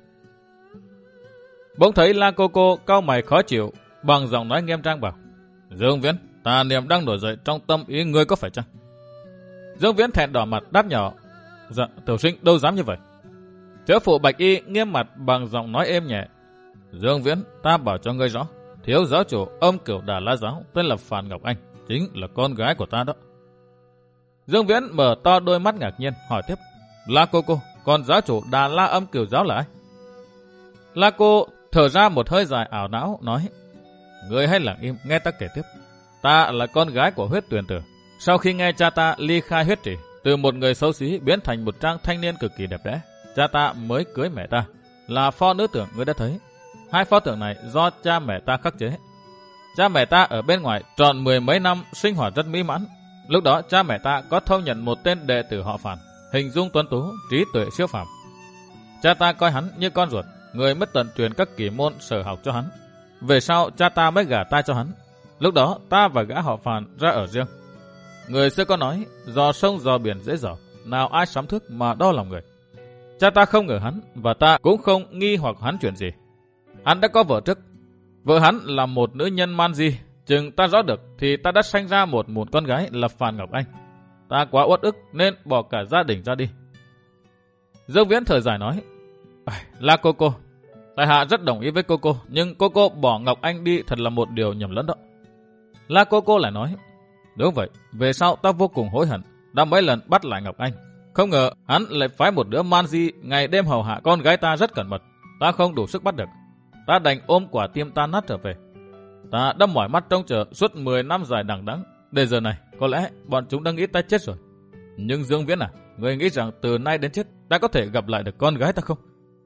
Bỗng thấy La Cô Cô cau mày khó chịu, bằng giọng nói nghiêm trang bảo, Dương Viễn, tà niệm đang nổi dậy trong tâm ý ngươi có phải chăng? Dương Viễn thẹn đỏ mặt đáp nhỏ, dạ tiểu sinh đâu dám như vậy. Thiếu phụ Bạch Y nghiêm mặt bằng giọng nói êm nhẹ, Dương Viễn, ta bảo cho ngươi rõ, thiếu giáo chủ Âm Cửu Đà La giáo tên là Phàn Ngọc Anh, chính là con gái của ta đó. Dương Viễn mở to đôi mắt ngạc nhiên hỏi tiếp, La Cô Cô, còn giáo chủ Đà La Âm Cửu giáo là ai? La Cô thở ra một hơi dài ảo não nói, ngươi hãy lặng im nghe ta kể tiếp. Ta là con gái của huyết tuyền tử. Sau khi nghe cha ta ly khai huyết trì, từ một người xấu xí biến thành một trang thanh niên cực kỳ đẹp đẽ, cha ta mới cưới mẹ ta, là pho nữ tượng ngươi đã thấy. Hai pho tượng này do cha mẹ ta khắc chế. Cha mẹ ta ở bên ngoài trọn mười mấy năm sinh hoạt rất mỹ mãn. Lúc đó cha mẹ ta có thâu nhận một tên đệ tử họ Phàn, hình dung tuấn tú, trí tuệ siêu phàm. Cha ta coi hắn như con ruột, người mất tận truyền các kỳ môn sở học cho hắn. Về sau cha ta mới gả ta cho hắn. Lúc đó ta và gã họ Phàn ra ở riêng. Người xưa có nói, dò sông dò biển dễ dò, nào ai sắm thước mà đo lòng người. Cha ta không ngờ hắn, và ta cũng không nghi hoặc hắn chuyện gì. Hắn đã có vợ trước. Vợ hắn là một nữ nhân man di. Chừng ta rõ được thì ta đã sanh ra một một con gái là Phàn Ngọc Anh. Ta quá uất ức nên bỏ cả gia đình ra đi. Dương Viễn thở dài nói, là cô cô, tại hạ rất đồng ý với cô cô, nhưng cô cô bỏ Ngọc Anh đi thật là một điều nhầm lẫn đó. La Cô Cô lại nói, đúng vậy, về sau ta vô cùng hối hận, đã mấy lần bắt lại Ngọc Anh. Không ngờ hắn lại phái một đứa man di ngày đêm hầu hạ con gái ta rất cẩn mật. Ta không đủ sức bắt được. Ta đành ôm quả tim tan nát trở về. Ta đã mỏi mắt trông chờ suốt mười năm dài đằng đẵng. Để giờ này, có lẽ bọn chúng đã nghĩ ta chết rồi. Nhưng Dương Viễn à, người nghĩ rằng từ nay đến chết ta có thể gặp lại được con gái ta không?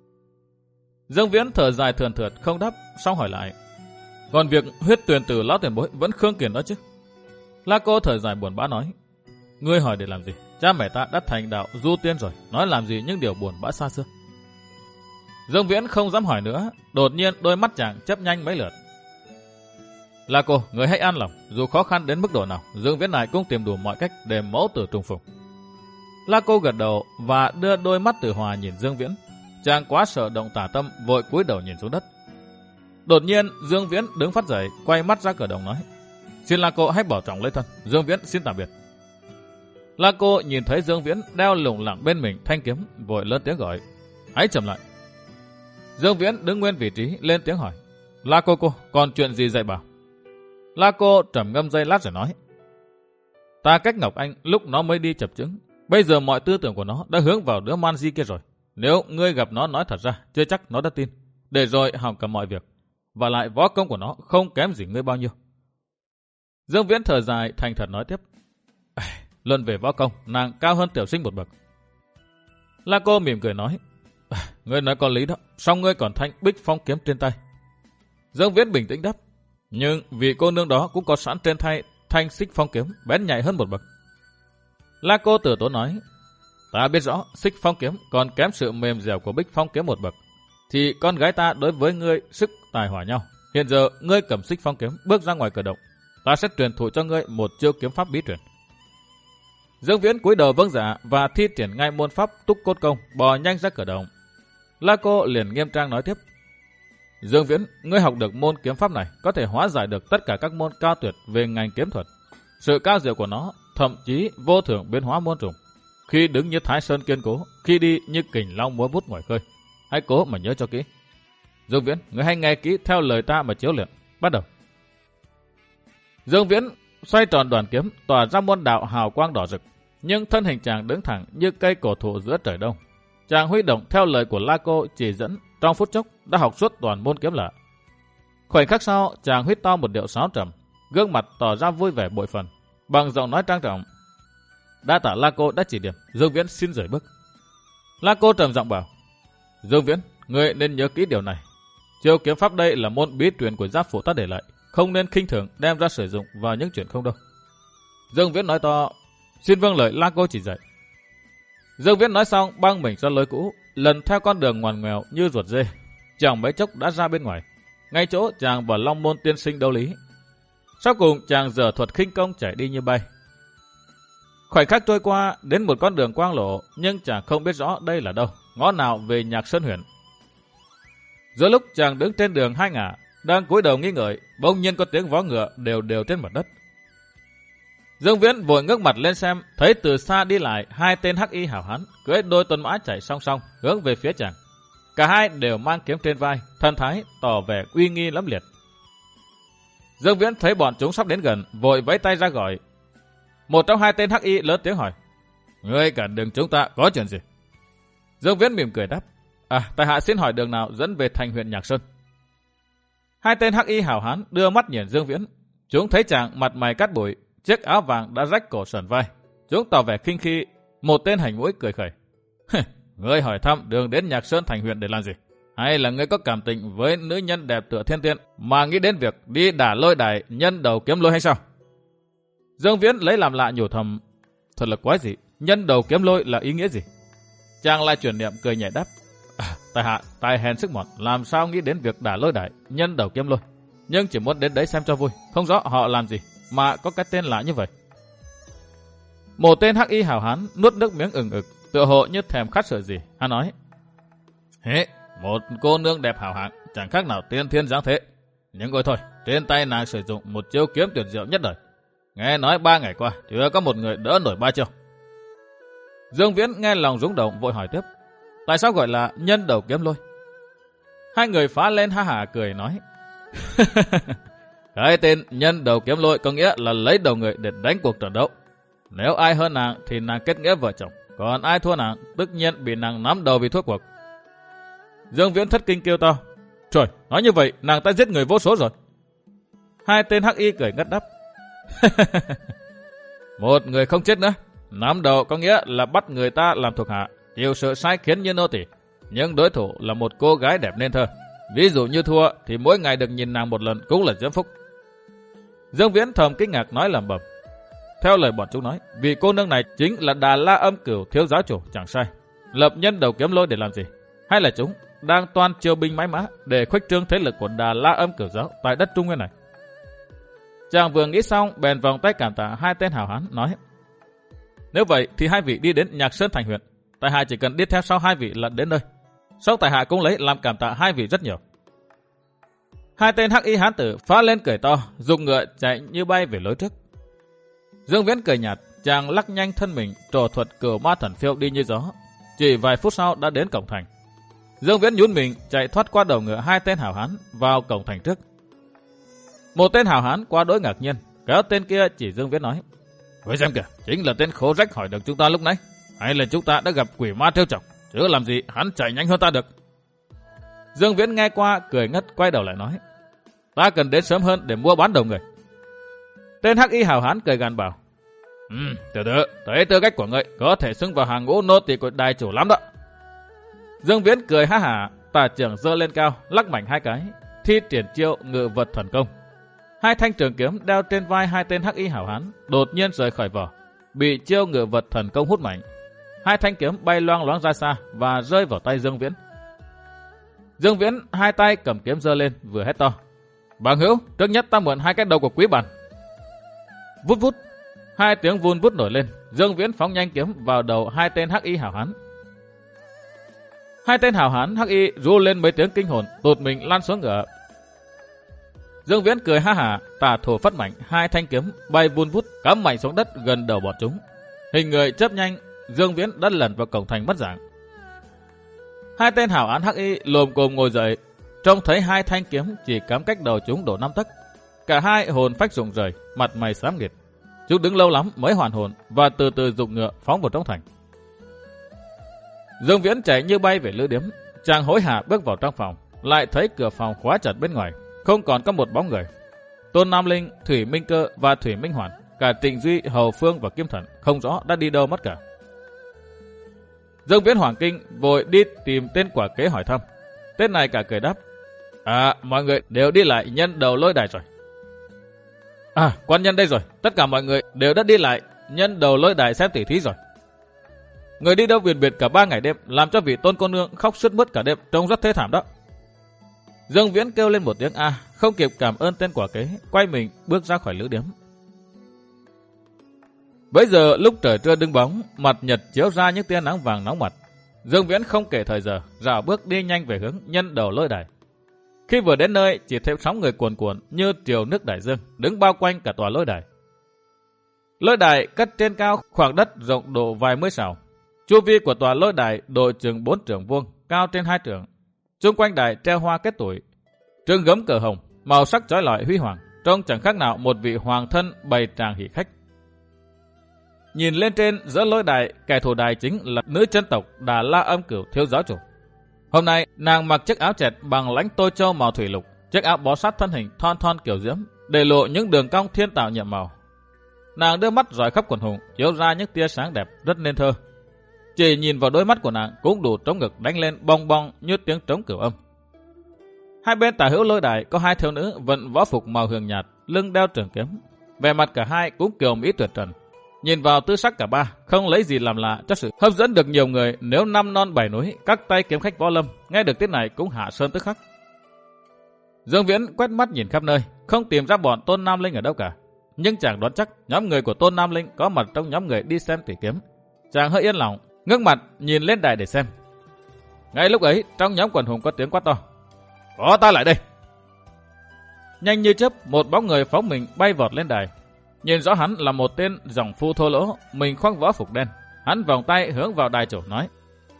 Dương Viễn thở dài thườn thượt không đáp, xong hỏi lại, còn việc huyết tuyền tử lão tiền bối vẫn khương kiền đó chứ? La Cô thở dài buồn bã nói, ngươi hỏi để làm gì? Cha mẹ ta đã thành đạo du tiên rồi, nói làm gì những điều buồn bã xa xưa. Dương Viễn không dám hỏi nữa, đột nhiên đôi mắt chàng chớp nhanh mấy lượt. La Cô, người hãy an lòng, dù khó khăn đến mức độ nào, Dương Viễn này cũng tìm đủ mọi cách để mẫu tử trùng phùng. La Cô gật đầu và đưa đôi mắt từ hòa nhìn Dương Viễn. Chàng quá sợ động tà tâm, vội cúi đầu nhìn xuống đất. Đột nhiên Dương Viễn đứng phát dậy, quay mắt ra cửa đồng nói, xin La Cô hãy bảo trọng lấy thân, Dương Viễn xin tạm biệt. La Cô nhìn thấy Dương Viễn đeo lủng lẳng bên mình thanh kiếm, vội lớn tiếng gọi, hãy chậm lại. Dương Viễn đứng nguyên vị trí lên tiếng hỏi, La Cô Cô, còn chuyện gì dạy bảo? La Cô trầm ngâm giây lát rồi nói, ta cách Ngọc Anh lúc nó mới đi chập chững, bây giờ mọi tư tưởng của nó đã hướng vào đứa man di kia rồi. Nếu ngươi gặp nó nói thật ra, chưa chắc nó đã tin, để rồi hỏng cả mọi việc. Và lại võ công của nó không kém gì ngươi bao nhiêu. Dương Viễn thở dài thành thật nói tiếp, luận về võ công, nàng cao hơn tiểu sinh một bậc. La Cô mỉm cười nói, ngươi nói có lý đó, song ngươi còn thanh bích phong kiếm trên tay. Dương Viễn bình tĩnh đáp, nhưng vị cô nương đó cũng có sẵn trên tay thanh xích phong kiếm bén nhạy hơn một bậc. La Cô từ tốn nói, ta biết rõ xích phong kiếm còn kém sự mềm dẻo của bích phong kiếm một bậc, thì con gái ta đối với ngươi sức tài hòa nhau. Hiện giờ ngươi cầm xích phong kiếm bước ra ngoài cửa động, ta sẽ truyền thụ cho ngươi một chiêu kiếm pháp bí truyền. Dương Viễn cúi đầu vâng dạ và thi triển ngay môn pháp túc cốt công, bò nhanh ra cửa động. La Cô liền nghiêm trang nói tiếp, Dương Viễn, ngươi học được môn kiếm pháp này có thể hóa giải được tất cả các môn cao tuyệt về ngành kiếm thuật. Sự cao diệu của nó thậm chí vô thượng biến hóa môn trùng. Khi đứng như Thái Sơn kiên cố, khi đi như kình long múa vút ngoài khơi. Hãy cố mà nhớ cho kỹ. Dương Viễn, ngươi hãy nghe kỹ theo lời ta mà chiếu luyện. Bắt đầu. Dương Viễn xoay tròn đoàn kiếm tỏa ra muôn đạo hào quang đỏ rực, nhưng thân hình chàng đứng thẳng như cây cổ thụ giữa trời đông. Chàng huy động theo lời của La Cô chỉ dẫn, trong phút chốc đã học suốt toàn môn kiếm lạ. Khoảnh khắc sau, chàng huýt to một điệu sáo trầm, gương mặt tỏ ra vui vẻ bội phần, bằng giọng nói trang trọng. Đa tạ La Cô đã chỉ điểm, Dương Viễn xin rời bước. La Cô trầm giọng bảo, Dương Viễn, ngươi nên nhớ kỹ điều này. Chiêu kiếm pháp đây là môn bí truyền của Giáp phụ ta để lại, không nên khinh thường đem ra sử dụng vào những chuyện không đâu. Dương Viễn nói to, xin vâng lời La Cô chỉ dạy. Dương Viễn nói xong băng mình ra lối cũ, lần theo con đường ngoằn ngoèo như ruột dê, chẳng mấy chốc đã ra bên ngoài, ngay chỗ chàng và Long Môn tiên sinh đấu lý. Sau cùng chàng dở thuật khinh công chạy đi như bay. Khoảnh khắc trôi qua, đến một con đường quang lộ, nhưng chàng không biết rõ đây là đâu, ngõ nào về Nhạc Sơn huyện. Giữa lúc chàng đứng trên đường hai ngả, đang cúi đầu nghi ngợi, bỗng nhiên có tiếng vó ngựa đều đều trên mặt đất. Dương Viễn vội ngước mặt lên xem, thấy từ xa đi lại hai tên hắc y hảo hán cưỡi đôi tuần mã chạy song song hướng về phía chàng. Cả hai đều mang kiếm trên vai, thần thái tỏ vẻ uy nghi lẫm liệt. Dương Viễn thấy bọn chúng sắp đến gần, vội vẫy tay ra gọi. Một trong hai tên hắc y lớn tiếng hỏi, ngươi cản đường chúng ta có chuyện gì? Dương Viễn mỉm cười đáp, à, tại hạ xin hỏi đường nào dẫn về thành huyện Nhạc Sơn. Hai tên hắc y hảo hán đưa mắt nhìn Dương Viễn, chúng thấy chàng mặt mày cát bụi, chiếc áo vàng đã rách cổ sờn vai, chúng tỏ vẻ khinh khi. Một tên hành mũi cười khẩy, ngươi hỏi thăm đường đến Nhạc Sơn thành huyện để làm gì? Hay là ngươi có cảm tình với nữ nhân đẹp tựa thiên tiên mà nghĩ đến việc đi đả lôi đài nhân đầu kiếm lôi hay sao? Dương Viễn lấy làm lạ nhủ thầm, thật là quái dị, nhân đầu kiếm lôi là ý nghĩa gì? Chàng lại chuyển niệm cười nhẹ đáp, à, tại hạ tài hèn sức mọn, làm sao nghĩ đến việc đả lôi đài nhân đầu kiếm lôi, nhưng chỉ muốn đến đấy xem cho vui, không rõ họ làm gì mà có cái tên lạ như vậy. Một tên hắc y hảo hán nuốt nước miếng ừng ực, tựa hồ như thèm khát sợ gì. Hắn nói, hế, một cô nương đẹp hảo hạng, chẳng khác nào tiên thiên dáng thế. Nhưng ôi thôi, trên tay nàng sử dụng một chiêu kiếm tuyệt diệu nhất đời. Nghe nói ba ngày qua, chưa có một người đỡ nổi ba chiêu. Dương Viễn nghe lòng rung động vội hỏi tiếp, tại sao gọi là nhân đầu kiếm lôi? Hai người phá lên ha hả cười nói, cái tên nhân đầu kiếm lôi có nghĩa là lấy đầu người để đánh cuộc trận đấu. Nếu ai hơn nàng thì nàng kết nghĩa vợ chồng, còn ai thua nàng tất nhiên bị nàng nắm đầu vì thua cuộc. Dương Viễn thất kinh kêu to, trời, nói như vậy nàng ta giết người vô số rồi. Hai tên hắc y cười ngất đáp, một người không chết nữa. Nắm đầu có nghĩa là bắt người ta làm thuộc hạ, chịu sự sai khiến như nô tỳ. Nhưng đối thủ là một cô gái đẹp nên thơ. Ví dụ như thua thì mỗi ngày được nhìn nàng một lần cũng là diễm phúc. Dương Viễn thầm kinh ngạc nói lẩm bẩm, theo lời bọn chúng nói, vì cô nương này chính là Đà La Âm Cửu thiếu giáo chủ chẳng sai. Lập nhân đầu kiếm lôi để làm gì? Hay là chúng đang toan chiêu binh mãi mã để khuếch trương thế lực của Đà La Âm Cửu giáo tại đất Trung Nguyên này? Chàng vừa nghĩ xong bèn vòng tay cảm tạ hai tên hảo hán nói, nếu vậy thì hai vị đi đến Nhạc Sơn thành huyện, tại hạ chỉ cần đi theo sau hai vị là đến nơi. Sau tại hạ cũng lấy làm cảm tạ hai vị rất nhiều. Hai tên hắc y hán tử phá lên cười to, dùng ngựa chạy như bay về lối trước. Dương Viễn cười nhạt, chàng lắc nhanh thân mình, trổ thuật cửu ma thần phiêu đi như gió. Chỉ vài phút sau đã đến cổng thành. Dương Viễn nhún mình chạy thoát qua đầu ngựa hai tên hảo hán vào cổng thành trước. Một tên hảo hán quá đỗi ngạc nhiên, kéo tên kia chỉ Dương Viễn nói, với xem kìa, chính là tên khố rách hỏi được chúng ta lúc nãy. Hay là chúng ta đã gặp quỷ ma trêu chọc, chứ làm gì hắn chạy nhanh hơn ta được. Dương Viễn nghe qua cười ngất, quay đầu lại nói, ta cần đến sớm hơn để mua bán đầu người. Tên hắc y hảo hán cười gằn bảo, ừ, từ từ, thấy tư cách của ngươi có thể xưng vào hàng ngũ nô tỳ của đại chủ lắm đó. Dương Viễn cười ha hả, tà trưởng giơ lên cao, lắc mạnh hai cái, thi triển chiêu ngự vật thần công. Hai thanh trường kiếm đeo trên vai hai tên hắc y hảo hán đột nhiên rời khỏi vỏ, bị chiêu ngự vật thần công hút mạnh. Hai thanh kiếm bay loang loáng ra xa và rơi vào tay Dương Viễn. Dương Viễn hai tay cầm kiếm giơ lên, vừa hét to, bằng hữu, trước nhất ta mượn hai cái đầu của quý bản. Vút vút, hai tiếng vun vút nổi lên. Dương Viễn phóng nhanh kiếm vào đầu hai tên hắc y hảo hán. Hai tên hảo hán hắc y rú lên mấy tiếng kinh hồn, tụt mình lăn xuống ngựa. Dương Viễn cười ha hả, tả thủ phất mạnh, hai thanh kiếm bay vun vút cắm mạnh xuống đất gần đầu bọn chúng. Hình người chớp nhanh, Dương Viễn đã lẩn vào cổng thành mất dạng. Hai tên hảo hán hắc y lồm cồm ngồi dậy, trông thấy hai thanh kiếm chỉ cắm cách đầu chúng đổ năm tấc. Cả hai hồn phách rụng rời, mặt mày xám nghịt. Chúng đứng lâu lắm mới hoàn hồn và từ từ giục ngựa phóng vào trong thành. Dương Viễn chạy như bay về lữ điếm. Chàng hối hả bước vào trong phòng, lại thấy cửa phòng khóa chặt bên ngoài, không còn có một bóng người. Tôn Nam Linh, Thủy Minh Cơ và Thủy Minh Hoàn, cả Trịnh Duy, Hầu Phương và Kim Thần không rõ đã đi đâu mất cả. Dương Viễn hoảng kinh, vội đi tìm tên quả kế hỏi thăm. Tên này cả cười đáp: À, mọi người đều đi lại nhân đầu lôi đài rồi. À, quan nhân đây rồi, tất cả mọi người đều đã đi lại nhân đầu lôi đài xem tỉ thí rồi. Người đi đâu viền biệt cả ba ngày đêm, làm cho vị tôn cô nương khóc sướt mướt cả đêm, trông rất thê thảm đó. Dương Viễn kêu lên một tiếng a, không kịp cảm ơn tên quả kế, quay mình bước ra khỏi lữ điếm. Bấy giờ lúc trời trưa đứng bóng, mặt nhật chiếu ra những tia nắng vàng nóng mặt. Dương Viễn không kể thời giờ, rảo bước đi nhanh về hướng nhân đầu lôi đài. Khi vừa đến nơi, chỉ thấy sóng người cuồn cuộn như triều nước đại dương, đứng bao quanh cả tòa lôi đài. Lôi đài cất trên cao khoảng đất rộng độ vài mươi sào. Chu vi của tòa lôi đài độ chừng bốn trượng vuông, cao trên hai trượng. Xung quanh đài treo hoa kết tuổi, trưng gấm cờ hồng, màu sắc chói lọi huy hoàng, trông chẳng khác nào một vị hoàng thân bày tràng hỷ khách. Nhìn lên trên giữa lôi đài, kẻ thủ đài chính là nữ chân tộc Đà La Âm Cửu thiếu giáo chủ. Hôm nay nàng mặc chiếc áo chẹt bằng lãnh tôi châu màu thủy lục, chiếc áo bó sát thân hình thon thon kiểu diễm, để lộ những đường cong thiên tạo nhiệm màu. Nàng đưa mắt dõi khắp quần hùng, chiếu ra những tia sáng đẹp rất nên thơ. Chỉ nhìn vào đôi mắt của nàng cũng đủ trống ngực đánh lên bong bong như tiếng trống cửu âm. Hai bên tả hữu lôi đài có hai thiếu nữ vận võ phục màu hường nhạt, lưng đeo trường kiếm. Vẻ mặt cả hai cũng kiều mỹ tuyệt trần. Nhìn vào tư sắc cả ba, không lấy gì làm lạ cho sự hấp dẫn được nhiều người. Nếu năm non bảy núi, các tay kiếm khách võ lâm nghe được tiếng này cũng hạ sơn tức khắc. Dương Viễn quét mắt nhìn khắp nơi, không tìm ra bọn Tôn Nam Linh ở đâu cả. Nhưng chàng đoán chắc nhóm người của Tôn Nam Linh có mặt trong nhóm người đi xem tỷ kiếm. Chàng hơi yên lòng, ngước mặt nhìn lên đài để xem. Ngay lúc ấy, trong nhóm quần hùng có tiếng quát to: Có ta lại đây! Nhanh như chớp, một bóng người phóng mình bay vọt lên đài. Nhìn rõ hắn là một tên dòng phu thô lỗ, mình khoác võ phục đen. Hắn vòng tay hướng vào đài chủ nói: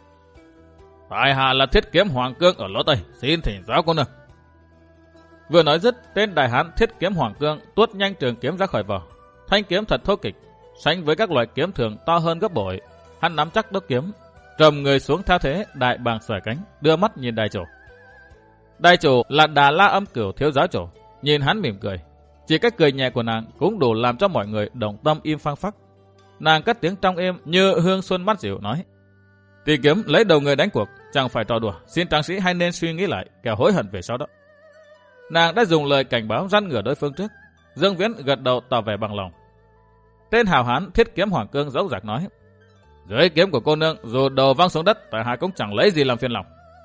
Tại hạ là Thiết Kiếm Hoàng Cương ở Lỗ Tây, xin thỉnh giáo cô nương. Vừa nói dứt, tên đại hán Thiết Kiếm Hoàng Cương tuốt nhanh trường kiếm ra khỏi vỏ. Thanh kiếm thật thô kịch, sánh với các loại kiếm thường to hơn gấp bội. Hắn nắm chắc đốc kiếm, trầm người xuống theo thế đại bàng xòe cánh, đưa mắt nhìn đài chủ. Đài chủ là Đà La Âm Cửu thiếu giáo chủ, nhìn hắn mỉm cười. Chỉ cách cười nhẹ của nàng cũng đủ làm cho mọi người động tâm im phăng phắc. Nàng cất tiếng trong êm như hương xuân mát dịu nói: Tỷ kiếm lấy đầu người đánh cuộc, chẳng phải trò đùa, xin tráng sĩ hay nên suy nghĩ lại, kẻo hối hận về sau đó. Nàng đã dùng lời cảnh báo răn ngừa đối phương trước. Dương Viễn gật đầu tỏ vẻ bằng lòng. Tên hào hán Thiết Kiếm Hoàng Cương dõng dạc nói: Dưới kiếm của cô nương dù đầu văng xuống đất, tại hạ cũng chẳng lấy gì làm phiền lòng.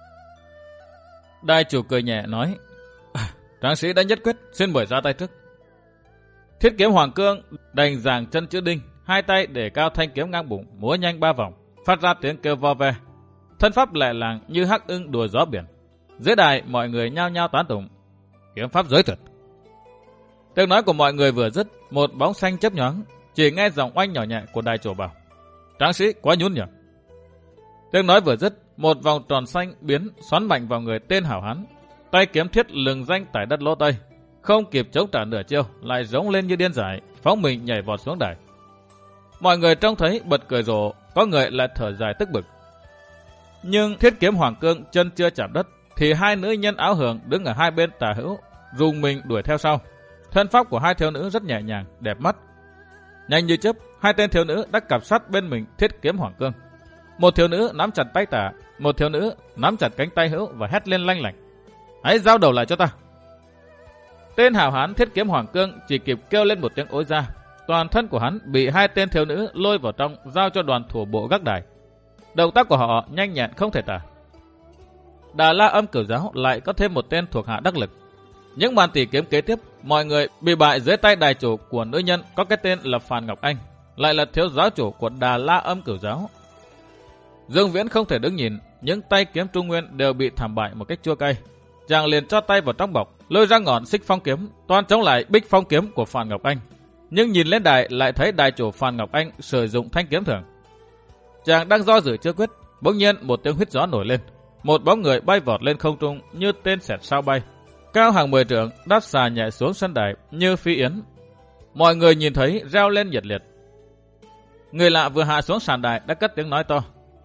Đại chủ cười nhẹ nói: Tráng sĩ đã nhất quyết, xin mời ra tay trước. Thiết Kiếm Hoàng Cương đành giảng chân chữ đinh, hai tay để cao thanh kiếm ngang bụng, múa nhanh ba vòng, phát ra tiếng kêu vo ve. Thân pháp lẹ làng như hắc ưng đùa gió biển. Dưới đài mọi người nhao nhao tán tụng: Kiếm pháp giới tuyệt. Tiếng nói của mọi người vừa dứt, một bóng xanh chớp nhoáng, chỉ nghe giọng oanh nhỏ nhẹ của đại chủ bảo: Tráng sĩ quá nhún nhỉ. Tiếng nói vừa dứt, một vòng tròn xanh biến xoắn mạnh vào người tên hảo hán. Tay kiếm thiết lừng danh tại đất Lỗ Tây, không kịp chống trả nửa chiêu, lại rống lên như điên dại, phóng mình nhảy vọt xuống đài. Mọi người trông thấy bật cười rộ, có người lại thở dài tức bực. Nhưng Thiết Kiếm Hoàng Cương chân chưa chạm đất, thì hai nữ nhân áo hường đứng ở hai bên tả hữu, rùng mình đuổi theo sau. Thân pháp của hai thiếu nữ rất nhẹ nhàng, đẹp mắt. Nhanh như chớp, hai tên thiếu nữ đã cặp sát bên mình Thiết Kiếm Hoàng Cương. Một thiếu nữ nắm chặt tay tả, một thiếu nữ nắm chặt cánh tay hữu và hét lên lanh lảnh: Hãy giao đầu lại cho ta! Tên hảo hán Thiết Kiếm Hoàng Cương chỉ kịp kêu lên một tiếng ối ra. Toàn thân của hắn bị hai tên thiếu nữ lôi vào trong, giao cho đoàn thủ bộ gác đài. Động tác của họ nhanh nhẹn không thể tả. Đà La Âm Cửu giáo lại có thêm một tên thuộc hạ đắc lực. Những màn tỉ kiếm kế tiếp, mọi người bị bại dưới tay đài chủ của nữ nhân có cái tên là Phan Ngọc Anh, lại là thiếu giáo chủ của Đà La Âm Cửu giáo. Dương Viễn không thể đứng nhìn, những tay kiếm Trung Nguyên đều bị thảm bại một cách chua cay. Chàng liền cho tay vào trong bọc, lôi ra ngọn xích phong kiếm, toan chống lại bích phong kiếm của Phan Ngọc Anh. Nhưng nhìn lên đài lại thấy đài chủ Phan Ngọc Anh sử dụng thanh kiếm thường. Chàng đang do dự chưa quyết, bỗng nhiên một tiếng huýt gió nổi lên, một bóng người bay vọt lên không trung như tên sẹt sao bay, cao hàng mười trượng, đáp xà nhảy xuống sân đài như phi yến. Mọi người nhìn thấy reo lên nhiệt liệt. Người lạ vừa hạ xuống sàn đài đã cất tiếng nói to: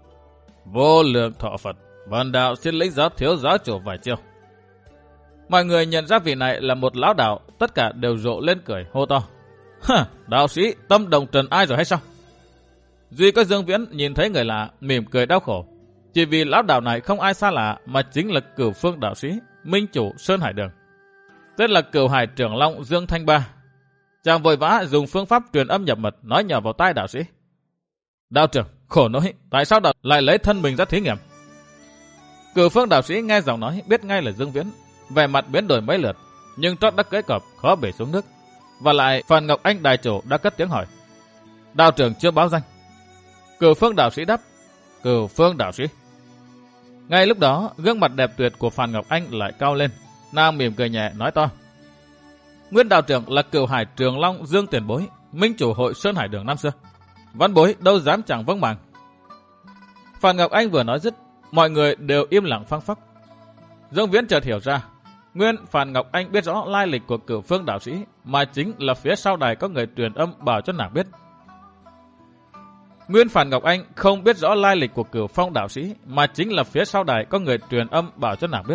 Vô lượng thọ Phật, vần đạo xin lĩnh giáo thiếu giáo chủ vài chiêu. Mọi người nhận ra vị này là một lão đạo, tất cả đều rộ lên cười hô to: Hả, đạo sĩ tâm đồng trần ai rồi hay sao? Duy có Dương Viễn nhìn thấy người lạ mỉm cười đau khổ, chỉ vì lão đạo này không ai xa lạ mà chính là Cửu Phương đạo sĩ, minh chủ Sơn Hải Đường, tên là Cửu Hải trưởng long Dương Thanh Ba. Chàng vội vã dùng phương pháp truyền âm nhập mật nói nhỏ vào tai đạo sĩ: Đạo trưởng, khổ nỗi, tại sao đạo lại lấy thân mình ra thí nghiệm? Cửu Phương đạo sĩ nghe giọng nói biết ngay là Dương Viễn, vẻ mặt biến đổi mấy lượt, nhưng trót đã cưỡi cọp khó bể xuống nước. Và lại Phan Ngọc Anh đại chủ đã cất tiếng hỏi: Đạo trưởng chưa báo danh. Cửu Phương đạo sĩ đáp: Cửu Phương đạo sĩ. Ngay lúc đó, gương mặt đẹp tuyệt của Phan Ngọc Anh lại cao lên, nàng mỉm cười nhẹ nói to: Nguyên đạo trưởng là Cửu Hải Trường Long Dương tiền bối, minh chủ hội Sơn Hải Đường năm xưa. Văn bối đâu dám chẳng vâng màng. Phan Ngọc Anh vừa nói dứt, mọi người đều im lặng phăng phắc. Dương Viễn chợt hiểu ra, nguyên Phan Ngọc Anh biết rõ lai lịch của Cửu Phương đạo sĩ, mà chính là phía sau đài có người truyền âm bảo cho nàng biết. Nguyên Phan Ngọc Anh không biết rõ lai lịch của Cửu Phong đạo sĩ, mà chính là phía sau đài có người truyền âm bảo cho nàng biết.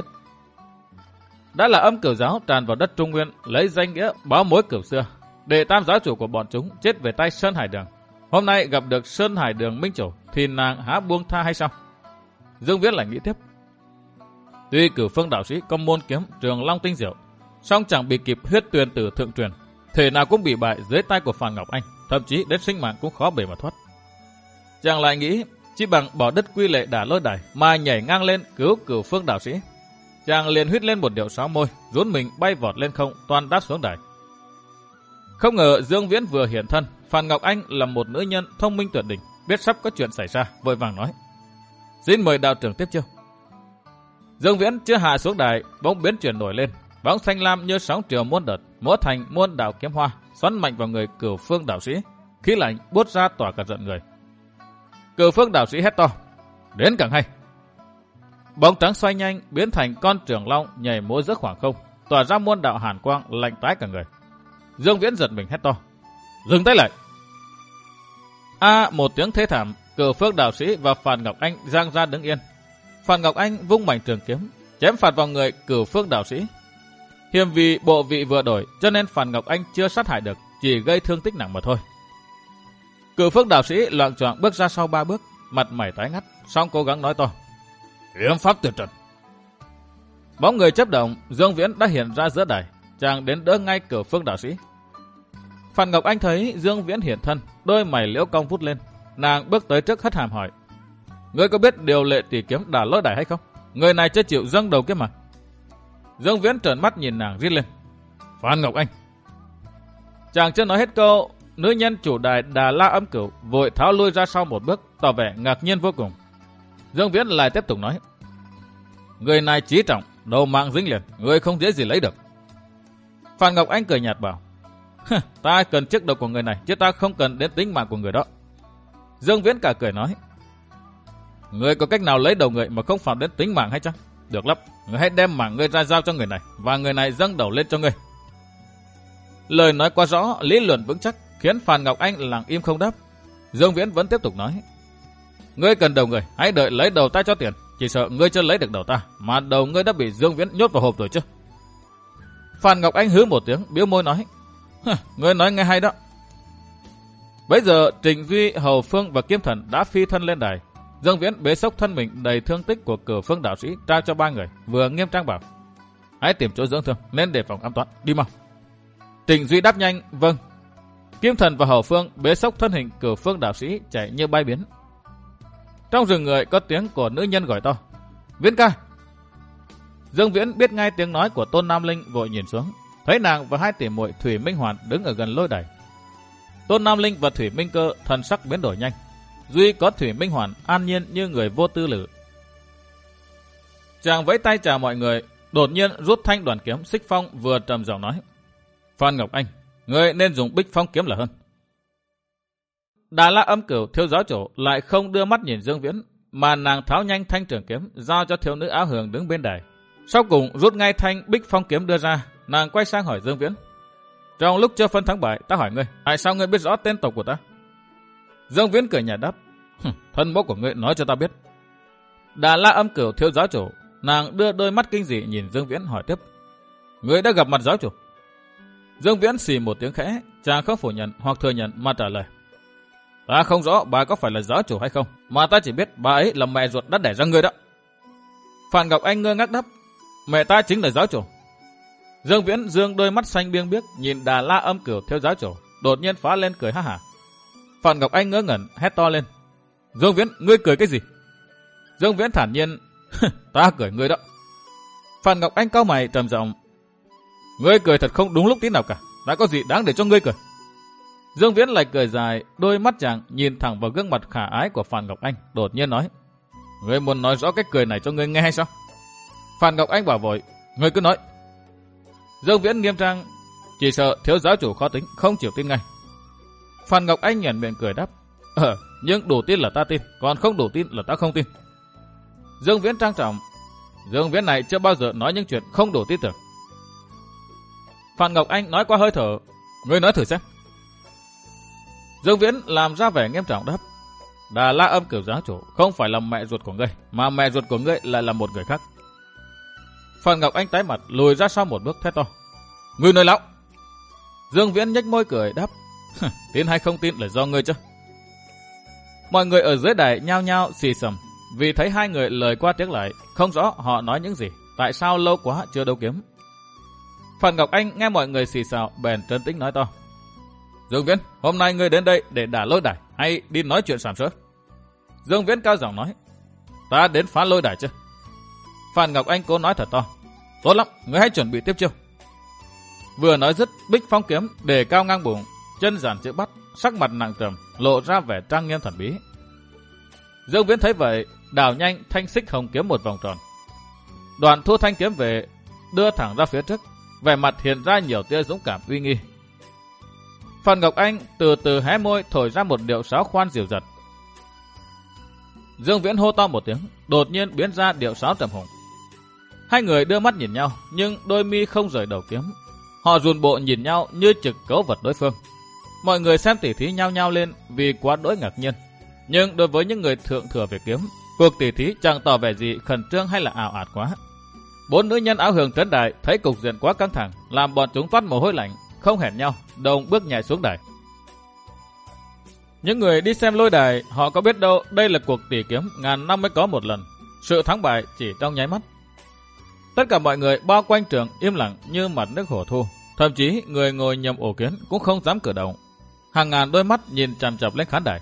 Đã là âm Cửu giáo tràn vào đất Trung Nguyên, lấy danh nghĩa báo mối cửu xưa, để tam giáo chủ của bọn chúng chết về tay Sơn Hải Đường. Hôm nay gặp được Sơn Hải Đường minh chủ, thì nàng há buông tha hay sao? Dương Viễn lại nghĩ tiếp: Tuy Cửu Phương đạo sĩ có môn kiếm Trường Long tinh diệu, song chẳng bị kịp huyết tuyền tử thượng truyền, thể nào cũng bị bại dưới tay của Phan Ngọc Anh, thậm chí đến sinh mạng cũng khó bề mà thoát. Chàng lại nghĩ chỉ bằng bỏ đứt quy lệ đả lôi đài mà nhảy ngang lên cứu Cửu Phương đạo sĩ. Chàng liền huýt lên một điệu sáo môi, rún mình bay vọt lên không, toan đáp xuống đài. Không ngờ Dương Viễn vừa hiện thân, Phan Ngọc Anh là một nữ nhân thông minh tuyệt đỉnh, biết sắp có chuyện xảy ra, vội vàng nói: Xin mời đạo trưởng tiếp chiêu. Dương Viễn chưa hạ xuống đài, bỗng biến chuyển nổi lên, bóng xanh lam như sóng chiều muôn đợt, múa thành muôn đạo kiếm hoa, xoắn mạnh vào người Cửu Phương đạo sĩ, khí lạnh buốt ra tỏa cả giận người. Cửu Phương đạo sĩ hét to: Đến càng hay. Bóng trắng xoay nhanh biến thành con trường long nhảy múa giữa khoảng không, tỏa ra muôn đạo hàn quang lạnh tái cả người. Dương Viễn giật mình hét to: Dừng tay lại. A à, một tiếng thê thảm, Cửu Phương đạo sĩ và Phan Ngọc Anh giang ra đứng yên. Phan Ngọc Anh vung mảnh trường kiếm chém phạt vào người Cửu Phương đạo sĩ. Hiềm vì bộ vị vừa đổi cho nên Phan Ngọc Anh chưa sát hại được, chỉ gây thương tích nặng mà thôi. Cửu Phương đạo sĩ loạng choạng bước ra sau ba bước, mặt mày tái ngắt, song cố gắng nói to: Kiếm pháp tuyệt trần. Bóng người chớp động, Dương Viễn đã hiện ra giữa đài, chàng đến đỡ ngay Cửu Phương đạo sĩ. Phan Ngọc Anh thấy Dương Viễn hiện thân, đôi mày liễu cong vút lên, nàng bước tới trước hất hàm hỏi: Ngươi có biết điều lệ tỷ kiếm đả lôi đài hay không? Người này chưa chịu dâng đầu kiếm mà. Dương Viễn trợn mắt nhìn nàng rít lên: Phan Ngọc Anh. Chàng chưa nói hết câu, nữ nhân chủ đài Đà La Âm Cửu vội tháo lui ra sau một bước, tỏ vẻ ngạc nhiên vô cùng. Dương Viễn lại tiếp tục nói: Người này chí trọng, đầu mạng dính liền, người không dễ gì lấy được. Phan Ngọc Anh cười nhạt bảo: Ta cần chiếc đầu của người này, chứ ta không cần đến tính mạng của người đó. Dương Viễn cả cười nói: Người có cách nào lấy đầu người mà không phạm đến tính mạng hay chăng? Được lắm, người hãy đem mạng ngươi ra giao cho người này, và người này dâng đầu lên cho ngươi. Lời nói quá rõ, lý luận vững chắc, khiến Phan Ngọc Anh lặng im không đáp. Dương Viễn vẫn tiếp tục nói: Ngươi cần đầu người, hãy đợi lấy đầu ta cho tiền. Chỉ sợ ngươi chưa lấy được đầu ta, mà đầu ngươi đã bị Dương Viễn nhốt vào hộp rồi chứ. Phan Ngọc Anh hứ một tiếng, biếu môi nói: Ngươi nói nghe hay đó. Bây giờ Trịnh Duy, Hầu Phương và Kiếm Thần đã phi thân lên đài. Dương Viễn bế xốc thân mình đầy thương tích của Cửu Phương đạo sĩ trao cho ba người, vừa nghiêm trang bảo: Hãy tìm chỗ dưỡng thương, nên đề phòng an toàn, đi mau. Trịnh Duy đáp nhanh: Vâng. Kiếm Thần và Hầu Phương bế xốc thân hình Cửu Phương đạo sĩ chạy như bay biến. Trong rừng người có tiếng của nữ nhân gọi to: Viễn ca. Dương Viễn biết ngay tiếng nói của Tôn Nam Linh, vội nhìn xuống, thấy nàng và hai tỷ muội Thủy Minh Hoàn đứng ở gần lôi đài. Tôn Nam Linh và Thủy Minh Cơ thần sắc biến đổi nhanh, duy có Thủy Minh Hoàn an nhiên như người vô tư lự. Chàng vẫy tay chào mọi người, đột nhiên rút thanh đoàn kiếm Xích Phong, vừa trầm giọng nói: Phan Ngọc Anh, ngươi nên dùng Bích Phong kiếm là hơn. Đà La Âm Cửu thiếu giáo chủ lại không đưa mắt nhìn Dương Viễn, mà nàng tháo nhanh thanh trường kiếm giao cho thiếu nữ áo hường đứng bên đài. Sau cùng rút ngay thanh Bích Phong kiếm đưa ra, nàng quay sang hỏi Dương Viễn. Trong lúc chưa phân thắng bại, ta hỏi ngươi, tại sao ngươi biết rõ tên tộc của ta? Dương Viễn cười nhạt đáp, thân mẫu của ngươi nói cho ta biết. Đà La Âm Cửu thiếu giáo chủ, nàng đưa đôi mắt kinh dị nhìn Dương Viễn hỏi tiếp. Ngươi đã gặp mặt giáo chủ? Dương Viễn xì một tiếng khẽ, chàng không phủ nhận hoặc thừa nhận mà trả lời. Ta không rõ bà có phải là giáo chủ hay không, mà ta chỉ biết bà ấy là mẹ ruột đã đẻ ra ngươi đó. Phan Ngọc Anh ngơ ngác đáp, mẹ ta chính là giáo chủ. Dương Viễn dương đôi mắt xanh biêng biếc nhìn Đà La Âm Cửu thiếu giáo chủ, đột nhiên phá lên cười ha hả. Phan Ngọc Anh ngớ ngẩn hét to lên. Dương Viễn, ngươi cười cái gì? Dương Viễn thản nhiên, ta cười ngươi đó. Phan Ngọc Anh cau mày trầm giọng, ngươi cười thật không đúng lúc tí nào cả, đã có gì đáng để cho ngươi cười? Dương Viễn lại cười dài, đôi mắt chàng nhìn thẳng vào gương mặt khả ái của Phan Ngọc Anh, đột nhiên nói, ngươi muốn nói rõ cách cười này cho ngươi nghe hay sao? Phan Ngọc Anh bảo vội, ngươi cứ nói. Dương Viễn nghiêm trang, chỉ sợ thiếu giáo chủ khó tính, không chịu tin ngay. Phan Ngọc Anh nhoẻn miệng cười đáp, ờ, nhưng đủ tin là ta tin, còn không đủ tin là ta không tin. Dương Viễn trang trọng, Dương Viễn này chưa bao giờ nói những chuyện không đủ tin tưởng. Phan Ngọc Anh nói qua hơi thở, ngươi nói thử xem. Dương Viễn làm ra vẻ nghiêm trọng đáp, Đà La Âm Cửu giáo chủ không phải là mẹ ruột của ngươi, mà mẹ ruột của ngươi lại là một người khác. Phan Ngọc Anh tái mặt lùi ra sau một bước thét to, ngươi nói láo. Dương Viễn nhếch môi cười đáp, tin hay không tin là do ngươi chứ. Mọi người ở dưới đài nhao nhao xì xầm, vì thấy hai người lời qua tiếng lại, không rõ họ nói những gì, tại sao lâu quá chưa đấu kiếm. Phan Ngọc Anh nghe mọi người xì xào, bèn trấn tĩnh nói to, Dương Viễn, hôm nay ngươi đến đây để đả lôi đài hay đi nói chuyện sàm sỡ? Dương Viễn cao giọng nói, ta đến phá lôi đài chứ. Phan Ngọc Anh cố nói thật to, tốt lắm, ngươi hãy chuẩn bị tiếp chiêu. Vừa nói dứt, Bích Phong kiếm đề cao ngang bụng, chân giản chữ bắt, sắc mặt nặng trầm, lộ ra vẻ trang nghiêm thần bí. Dương Viễn thấy vậy, đảo nhanh thanh xích hồng kiếm một vòng tròn. Đoàn thu thanh kiếm về, đưa thẳng ra phía trước, vẻ mặt hiện ra nhiều tia dũng cảm uy nghi. Phan Ngọc Anh từ từ hé môi thổi ra một điệu sáo khoan dịu dặt. Dương Viễn hô to một tiếng, đột nhiên biến ra điệu sáo trầm hùng. Hai người đưa mắt nhìn nhau, nhưng đôi mi không rời đầu kiếm. Họ rùn bộ nhìn nhau như trực cấu vật đối phương. Mọi người xem tỉ thí nhao nhao lên vì quá đỗi ngạc nhiên. Nhưng đối với những người thượng thừa về kiếm, cuộc tỉ thí chẳng tỏ vẻ gì khẩn trương hay là ảo ạt quá. Bốn nữ nhân áo hường trấn đài thấy cục diện quá căng thẳng, làm bọn chúng toát mồ hôi lạnh, không hẹn nhau, đồng bước nhảy xuống đài. Những người đi xem lôi đài, họ có biết đâu đây là cuộc tỉ kiếm ngàn năm mới có một lần, sự thắng bại chỉ trong nháy mắt. Tất cả mọi người bao quanh trường im lặng như mặt nước hồ thu, thậm chí người ngồi nhầm ổ kiến cũng không dám cử động. Hàng ngàn đôi mắt nhìn chằm chằm lên khán đài.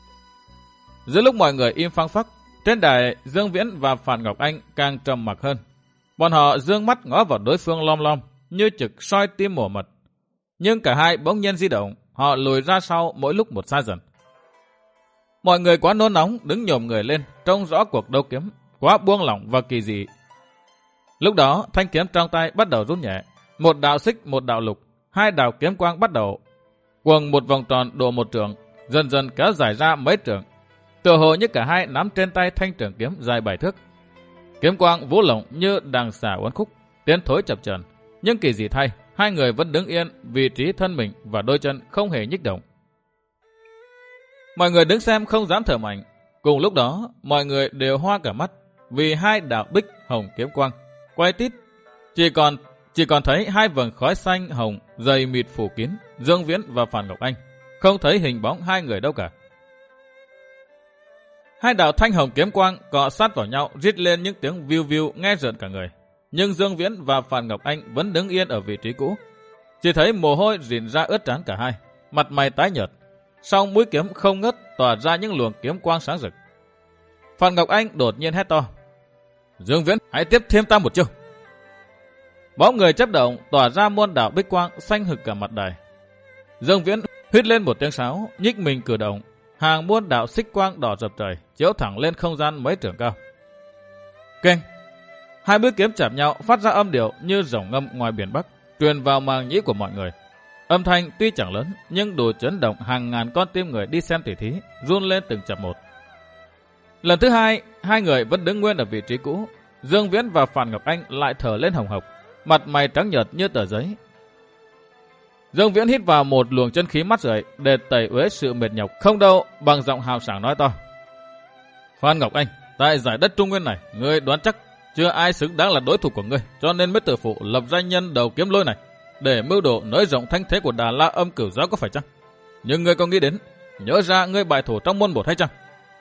Giữa lúc mọi người im phăng phắc, trên đài Dương Viễn và Phan Ngọc Anh càng trầm mặc hơn. Bọn họ dương mắt ngó vào đối phương lom lom, như trực soi tim mổ mật. Nhưng cả hai bỗng nhiên di động, họ lùi ra sau mỗi lúc một xa dần. Mọi người quá nôn nóng đứng nhổm người lên, trông rõ cuộc đấu kiếm, quá buông lỏng và kỳ dị. Lúc đó thanh kiếm trong tay bắt đầu rút nhẹ, một đạo xích một đạo lục, hai đạo kiếm quang bắt đầu quầng một vòng tròn độ một trượng, dần dần kéo dài ra mấy trượng. Tựa hồ như cả hai nắm trên tay thanh trường kiếm dài bảy thước. Kiếm quang vũ lộng như đằng xà uốn khúc, tiến thối chập chờn, nhưng kỳ dị thay, hai người vẫn đứng yên, vị trí thân mình và đôi chân không hề nhích động. Mọi người đứng xem không dám thở mạnh. Cùng lúc đó, mọi người đều hoa cả mắt vì hai đạo bích hồng kiếm quang quay tít, chỉ còn chỉ còn thấy hai vầng khói xanh hồng dày mịt phủ kín Dương Viễn và Phan Ngọc Anh, không thấy hình bóng hai người đâu cả. Hai đạo thanh hồng kiếm quang cọ sát vào nhau, rít lên những tiếng viu viu nghe rợn cả người. Nhưng Dương Viễn và Phan Ngọc Anh vẫn đứng yên ở vị trí cũ. Chỉ thấy mồ hôi rỉn ra ướt trán cả hai, mặt mày tái nhợt. Song mũi kiếm không ngớt tỏa ra những luồng kiếm quang sáng rực. Phan Ngọc Anh đột nhiên hét to: Dương Viễn, hãy tiếp thêm ta một chiêu. Bóng người chấp động tỏa ra muôn đạo bích quang xanh hực cả mặt đài. Dương Viễn huýt lên một tiếng sáo, nhích mình cử động, hàng muôn đạo xích quang đỏ rập trời chiếu thẳng lên không gian mấy trượng cao. Keng! Hai mũi kiếm chạm nhau phát ra âm điệu như rồng ngâm ngoài biển Bắc, truyền vào màng nhĩ của mọi người. Âm thanh tuy chẳng lớn nhưng đủ chấn động hàng ngàn con tim người đi xem tỉ thí, run lên từng chập một. Lần thứ hai, hai người vẫn đứng nguyên ở vị trí cũ. Dương Viễn và Phan Ngọc Anh lại thở lên hồng hộc, mặt mày trắng nhợt như tờ giấy. Dương Viễn hít vào một luồng chân khí mát rượi để tẩy uế sự mệt nhọc không đâu, bằng giọng hào sảng nói to: Phan Ngọc Anh, tại giải đất Trung Nguyên này, ngươi đoán chắc chưa ai xứng đáng là đối thủ của ngươi, cho nên mới tự phụ lập danh nhân đầu kiếm lôi này để mưu đồ nới rộng thanh thế của Đà La Âm Cửu Giáo có phải chăng? Nhưng ngươi có nghĩ đến nhớ ra ngươi bại thủ trong môn bột hay chăng?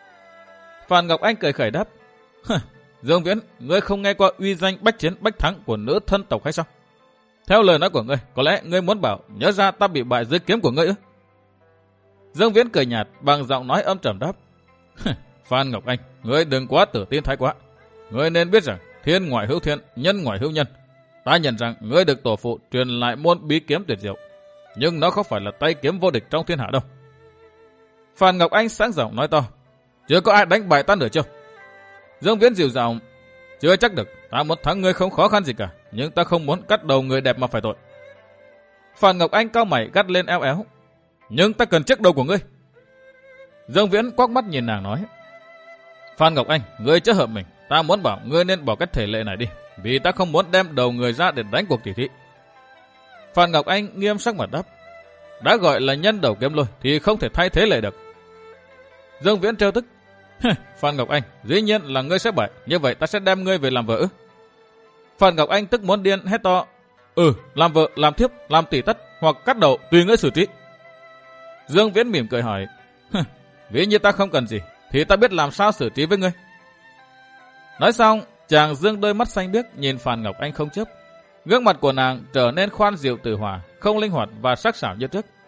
Phan Ngọc Anh cười khẩy đáp: Dương Viễn, ngươi không nghe qua uy danh bách chiến bách thắng của nữ thân tộc hay sao? Theo lời nói của ngươi, có lẽ ngươi muốn bảo nhớ ra ta bị bại dưới kiếm của ngươi ư? Dương Viễn cười nhạt bằng giọng nói âm trầm đáp: Phan Ngọc Anh, ngươi đừng quá tự tin thái quá. Ngươi nên biết rằng thiên ngoại hữu thiên, nhân ngoại hữu nhân. Ta nhận rằng ngươi được tổ phụ truyền lại môn bí kiếm tuyệt diệu, nhưng nó không phải là tay kiếm vô địch trong thiên hạ đâu. Phan Ngọc Anh sáng giọng nói to: Chưa có ai đánh bại ta nữa chưa? Dương Viễn dịu giọng: Chưa chắc được, ta muốn thắng ngươi không khó khăn gì cả, nhưng ta không muốn cắt đầu người đẹp mà phải tội. Phan Ngọc Anh cau mày gắt lên éo éo: Nhưng ta cần chiếc đầu của ngươi. Dương Viễn quắc mắt nhìn nàng nói: Phan Ngọc Anh, ngươi chớ hợp mình, ta muốn bảo ngươi nên bỏ cách thể lệ này đi, vì ta không muốn đem đầu người ra để đánh cuộc tỷ thí. Phan Ngọc Anh nghiêm sắc mặt đáp: Đã gọi là nhân đầu kiếm lôi thì không thể thay thế lệ được. Dương Viễn trêu tức: Phan Ngọc Anh, dĩ nhiên là ngươi sẽ bại, như vậy ta sẽ đem ngươi về làm vợ. Phan Ngọc Anh tức muốn điên hét to: Ừ, làm vợ, làm thiếp, làm tỷ tất hoặc cắt đầu tùy ngươi xử trí. Dương Viễn mỉm cười hỏi: Ví như ta không cần gì thì ta biết làm sao xử trí với ngươi. Nói xong, chàng dương đôi mắt xanh biếc nhìn Phan Ngọc Anh không chớp. Gương mặt của nàng trở nên khoan dịu từ hòa, không linh hoạt và sắc sảo như trước.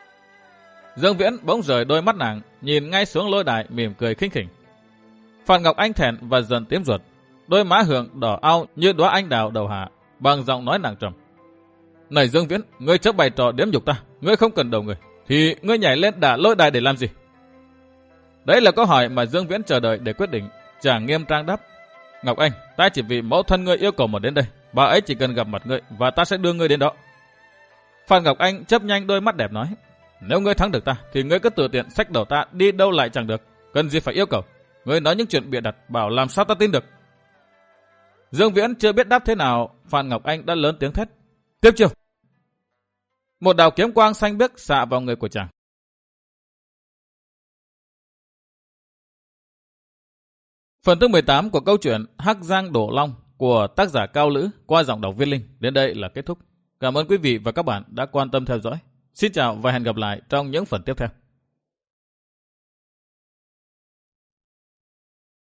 Dương Viễn bỗng rời đôi mắt nàng, nhìn ngay xuống lôi đài mỉm cười khinh khỉnh. Phan Ngọc Anh thẹn và dần tím ruột, đôi má hường đỏ ao như đóa anh đào đầu hạ, bằng giọng nói nàng trầm: Này Dương Viễn, ngươi chớ bày trò đếm nhục ta, ngươi không cần đầu người, thì ngươi nhảy lên đả lôi đài để làm gì? Đấy là câu hỏi mà Dương Viễn chờ đợi để quyết định. Chàng nghiêm trang đáp: Ngọc Anh, ta chỉ vì mẫu thân ngươi yêu cầu mà đến đây, bà ấy chỉ cần gặp mặt ngươi và ta sẽ đưa ngươi đến đó. Phan Ngọc Anh chớp nhanh đôi mắt đẹp nói: Nếu ngươi thắng được ta thì ngươi cứ tự tiện xách đầu ta đi đâu lại chẳng được, cần gì phải yêu cầu. Ngươi nói những chuyện bịa đặt, bảo làm sao ta tin được. Dương Viễn chưa biết đáp thế nào, Phan Ngọc Anh đã lớn tiếng thét: Tiếp chiêu! Một đạo kiếm quang xanh biếc xạ vào người của chàng. Phần thứ mười tám của câu chuyện Hắc Giang Đổ Long của tác giả Cao Lữ qua giọng đọc Viên Linh đến đây là kết thúc. Cảm ơn quý vị và các bạn đã quan tâm theo dõi. Xin chào và hẹn gặp lại trong những phần tiếp theo.